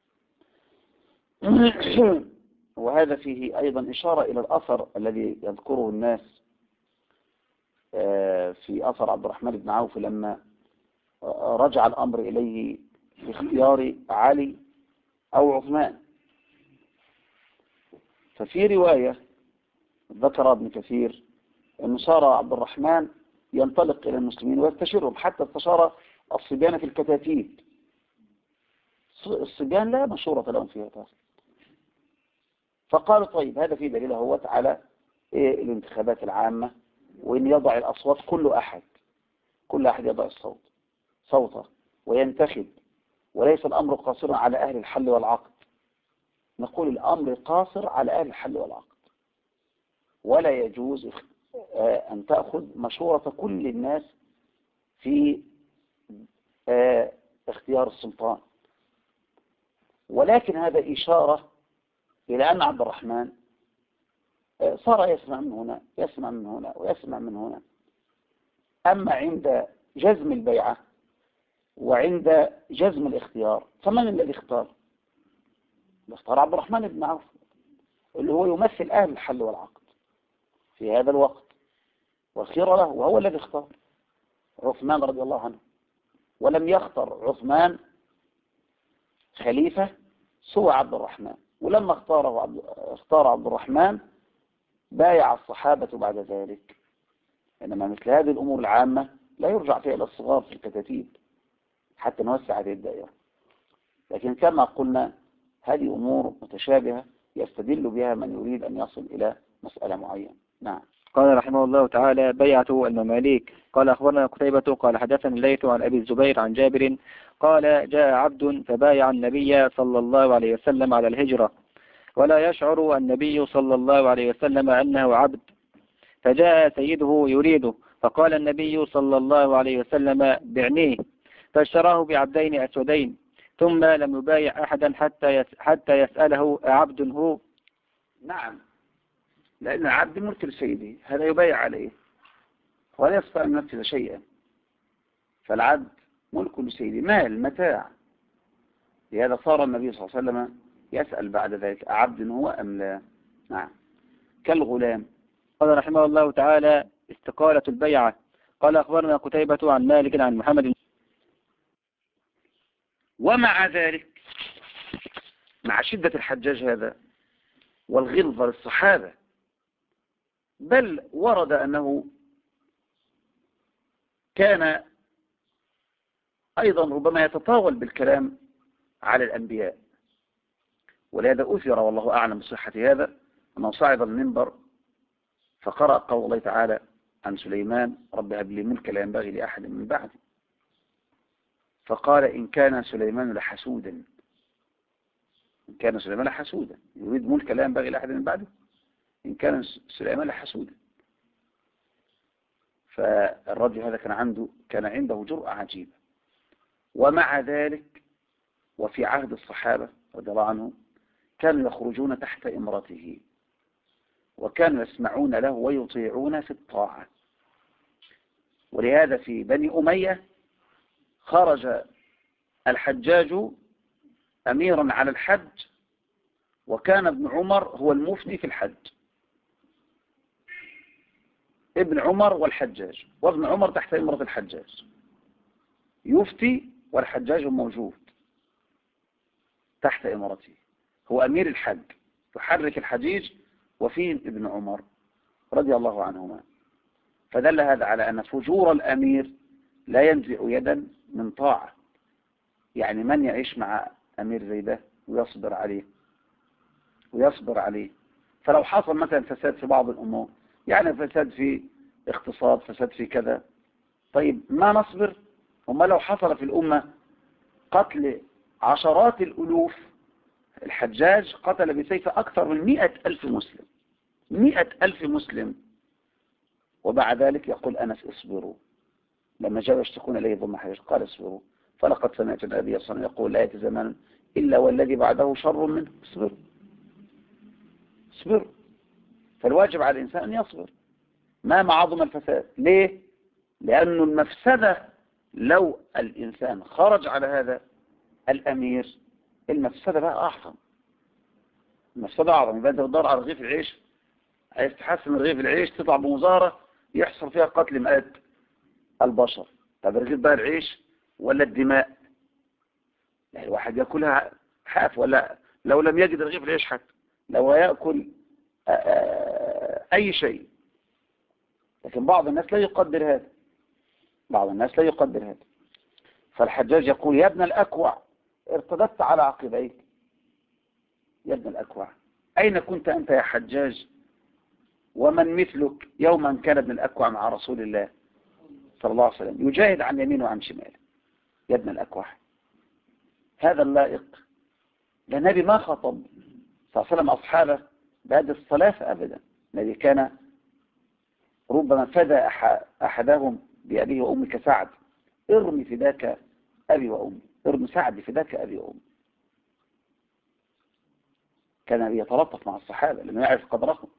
وهذا فيه أيضا إشارة إلى الأثر الذي يذكره الناس في أثر عبد الرحمن بن عوف لما رجع الأمر إليه في اختيار علي أو عثمان. ففي رواية ذكر ابن كثير أنه صار عبد الرحمن ينطلق إلى المسلمين ويستشيرهم، حتى استشار الصبيان في الكتاتيب. الصبيان لا مشورة لهم فيها تاصل. فقالوا طيب هذا في دليل هو على الانتخابات العامة، وإن يضع الأصوات كل أحد يضع صوته وينتخب، وليس الأمر قاصرا على أهل الحل والعقد. نقول الأمر قاصر على أهل الحل والعقد، ولا يجوز أن تأخذ مشورة كل الناس في اختيار السلطان. ولكن هذا إشارة إلى أن عبد الرحمن صار يسمع من هنا يسمع من هنا ويسمع من هنا. أما عند جزم البيعة وعند جزم الاختيار فمن الذي اختار؟ اختار عبد الرحمن بن عوف، اللي هو يمثل أهل الحل والعقد في هذا الوقت، وخير له، وهو الذي اختار عثمان رضي الله عنه. ولم يختار عثمان خليفة سوى عبد الرحمن، ولما اختار عبد الرحمن بايع الصحابة بعد ذلك. إنما مثل هذه الأمور العامة لا يرجع فيها إلى الصغار في الكتاتيب حتى نوسع هذه الدائرة. لكن كما قلنا هذه أمور متشابهة يستدل بها من يريد أن يصل إلى مسألة معينة. نعم. قال رحمه الله تعالى: بيعة المماليك. قال أخبرنا قتيبة قال حدثنا الليث عن أبي الزبير عن جابر قال: جاء عبد فبايع النبي صلى الله عليه وسلم على الهجرة، ولا يشعر النبي صلى الله عليه وسلم أنه عبد، فجاء سيده يريده، فقال النبي صلى الله عليه وسلم: بعنيه، فاشتراه بعبدين أسودين، ثم لم يبايع أحدا حتى يسأله: أعبد هو؟ نعم، لأن العبد ملك لسيده، هذا يبايع عليه ولا يستطيع أن ينفذ شيئا. فالعبد ملك لسيده، مال، متاع. لهذا صار النبي صلى الله عليه وسلم يسأل بعد ذلك: أعبد هو أم لا؟ نعم. كالغلام. قال رحمه الله تعالى: استقالة البيعة. قال أخبرنا قتيبة عن مالك عن محمد. ومع ذلك، مع شدة الحجاج هذا والغلظة للصحابة، بل ورد أنه كان أيضا ربما يتطاول بالكلام على الأنبياء، ولهذا أثر والله أعلم بصحة هذا أنه صعد المنبر فقرأ قول الله تعالى عن سليمان: رب هب لي ملكا لا ينبغي لأحد من بعدي. فقال: إن كان سليمان لحسودا، إن كان سليمان لحسودا، يريد ملكا لا ينبغي لأحد من بعده، إن كان سليمان لحسودا. فالرجل هذا كان عنده جرأة عجيبة. ومع ذلك وفي عهد الصحابة رضي الله عنهم كانوا يخرجون تحت إمرته، وكانوا يسمعون له ويطيعون في الطاعة. ولهذا في بني أمية خرج الحجاج أميرا على الحج، وكان ابن عمر هو المفتي في الحج. ابن عمر والحجاج، وابن عمر تحت إمرة الحجاج يفتي، والحجاج موجود تحت إمرته، هو أمير الحج يحرك الحجيج، وفيه ابن عمر رضي الله عنهما. فدل هذا على أن فجور الأمير لا ينزع يدا من طاعة. يعني من يعيش مع أمير زي ده ويصبر عليه فلو حصل مثلا فساد في بعض الأمور، يعني فساد في اقتصاد، فساد في كذا، طيب ما نصبر؟ وما لو حصل في الأمة قتل عشرات الألوف، الحجاج قتل بسيفه أكثر من 100,000 مسلم، 100,000 مسلم، وبعد ذلك يقول أنس: اصبروا. لما جاءوا يشتكون إليه ضم حجاج قال: اصبروا، فلقد سمعت النبي صلى الله عليه وسلم يقول: لا يأتي زمان إلا والذي بعده شر منه. اصبروا. فالواجب على الإنسان أن يصبر مهما عظم الفساد. ليه؟ لأن المفسدة لو الإنسان خرج على هذا الأمير، المفسدة بقى أعظم. يبقى أنت بتدور على رغيف العيش، عايز تحسن رغيف العيش، تطلع بمظاهرة يحصل فيها قتل مئات البشر. طب رغيف بقى العيش ولا الدماء؟ يعني الواحد يأكلها حاف، ولا لو لم يجد رغيف العيش حتى لو يأكل أي شيء. لكن بعض الناس لا يقدر هذا. فالحجاج يقول: يا ابن الأكوع، ارتدت على عقبيك. يا ابن الأكوع، أين كنت أنت يا حجاج ومن مثلك يوما كان ابن الأكوع مع رسول الله صلى الله عليه وسلم يجاهد عن يمينه وعن شماله؟ يا ابن الأكوع، هذا اللائق. النبي ما خطب صلى الله عليه وسلم أصحابه بهذه الصلافة أبدا. الذي كان ربما فدى أحدهم بأبيه وأمي كسعد: ارمي فداك أبي وأمي، ارمي سعد فداك أبي وأمي. كان يتلطف مع الصحابة لما يعرف قدرهم.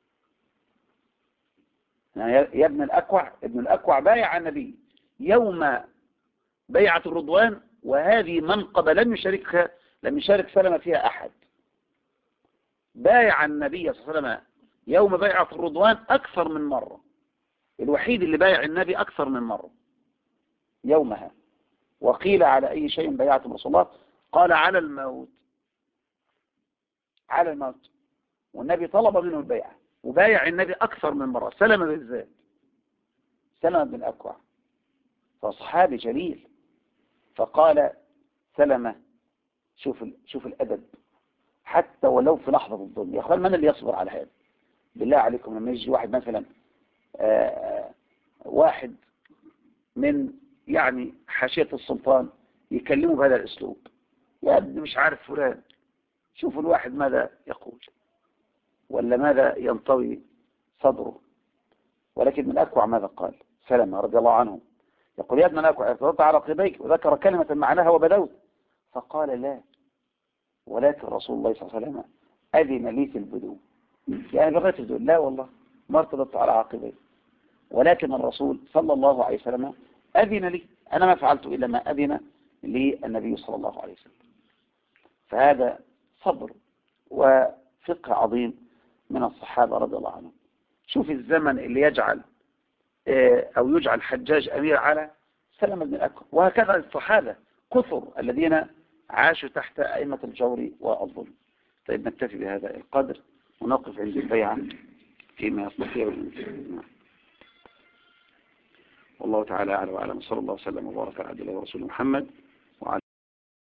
يا ابن الأكوع بايع النبي يوم بيعة الرضوان، وهذه منقبة لم يشارك سلمة فيها أحد. بايع النبي صلى الله عليه وسلم يوم بيعة الرضوان أكثر من مرة، الوحيد اللي بايع النبي أكثر من مرة يومها. وقيل: على أي شيء بيعتم رسول الله؟ قال: على الموت. والنبي طلب منه البيعة، وبايع النبي أكثر من مرة. سلمة بالذات، سلمة بن الأكوع، فصحابي جليل. فقال سلمة: شوف الأدب، حتى ولو في لحظة الظلم. يا أخوان، من اللي يصبر على هذا؟ بالله عليكم، لما يجي واحد مثلا واحد من يعني حاشية السلطان يكلمه بهذا الأسلوب: يا ابني مش عارف فلان، شوفوا الواحد ماذا يقول ولا ماذا ينطوي صدره. ولكن من الأكوع ماذا قال سلمة رضي الله عنه؟ يقول: يا ابن الأكوع، ارتدت على عقبيك، وذكر كلمة معناها وبدوت. فقال: لا، ولكن رسول الله صلى الله عليه وسلم أذن لي في البدو. يعني بغيت البدو، لا والله ما ارتدت على عقبي، ولكن الرسول صلى الله عليه وسلم أذن لي، أنا ما فعلت إلا ما أذن لي النبي صلى الله عليه وسلم. فهذا صبر وفقه عظيم من الصحابة رضي الله عنهم. شوف الزمن اللي يجعل حجاج أمير على سلمة بن الأكوع. وهكذا الصحابة كثر الذين عاشوا تحت أئمة الجور والظلم. طيب، نكتفي بهذا القدر ونقف عند البيعة فيما يستطيع الإنسان. والله تعالى أعلى وأعلم. صلى الله وسلم وبارك على عبد الله ورسوله محمد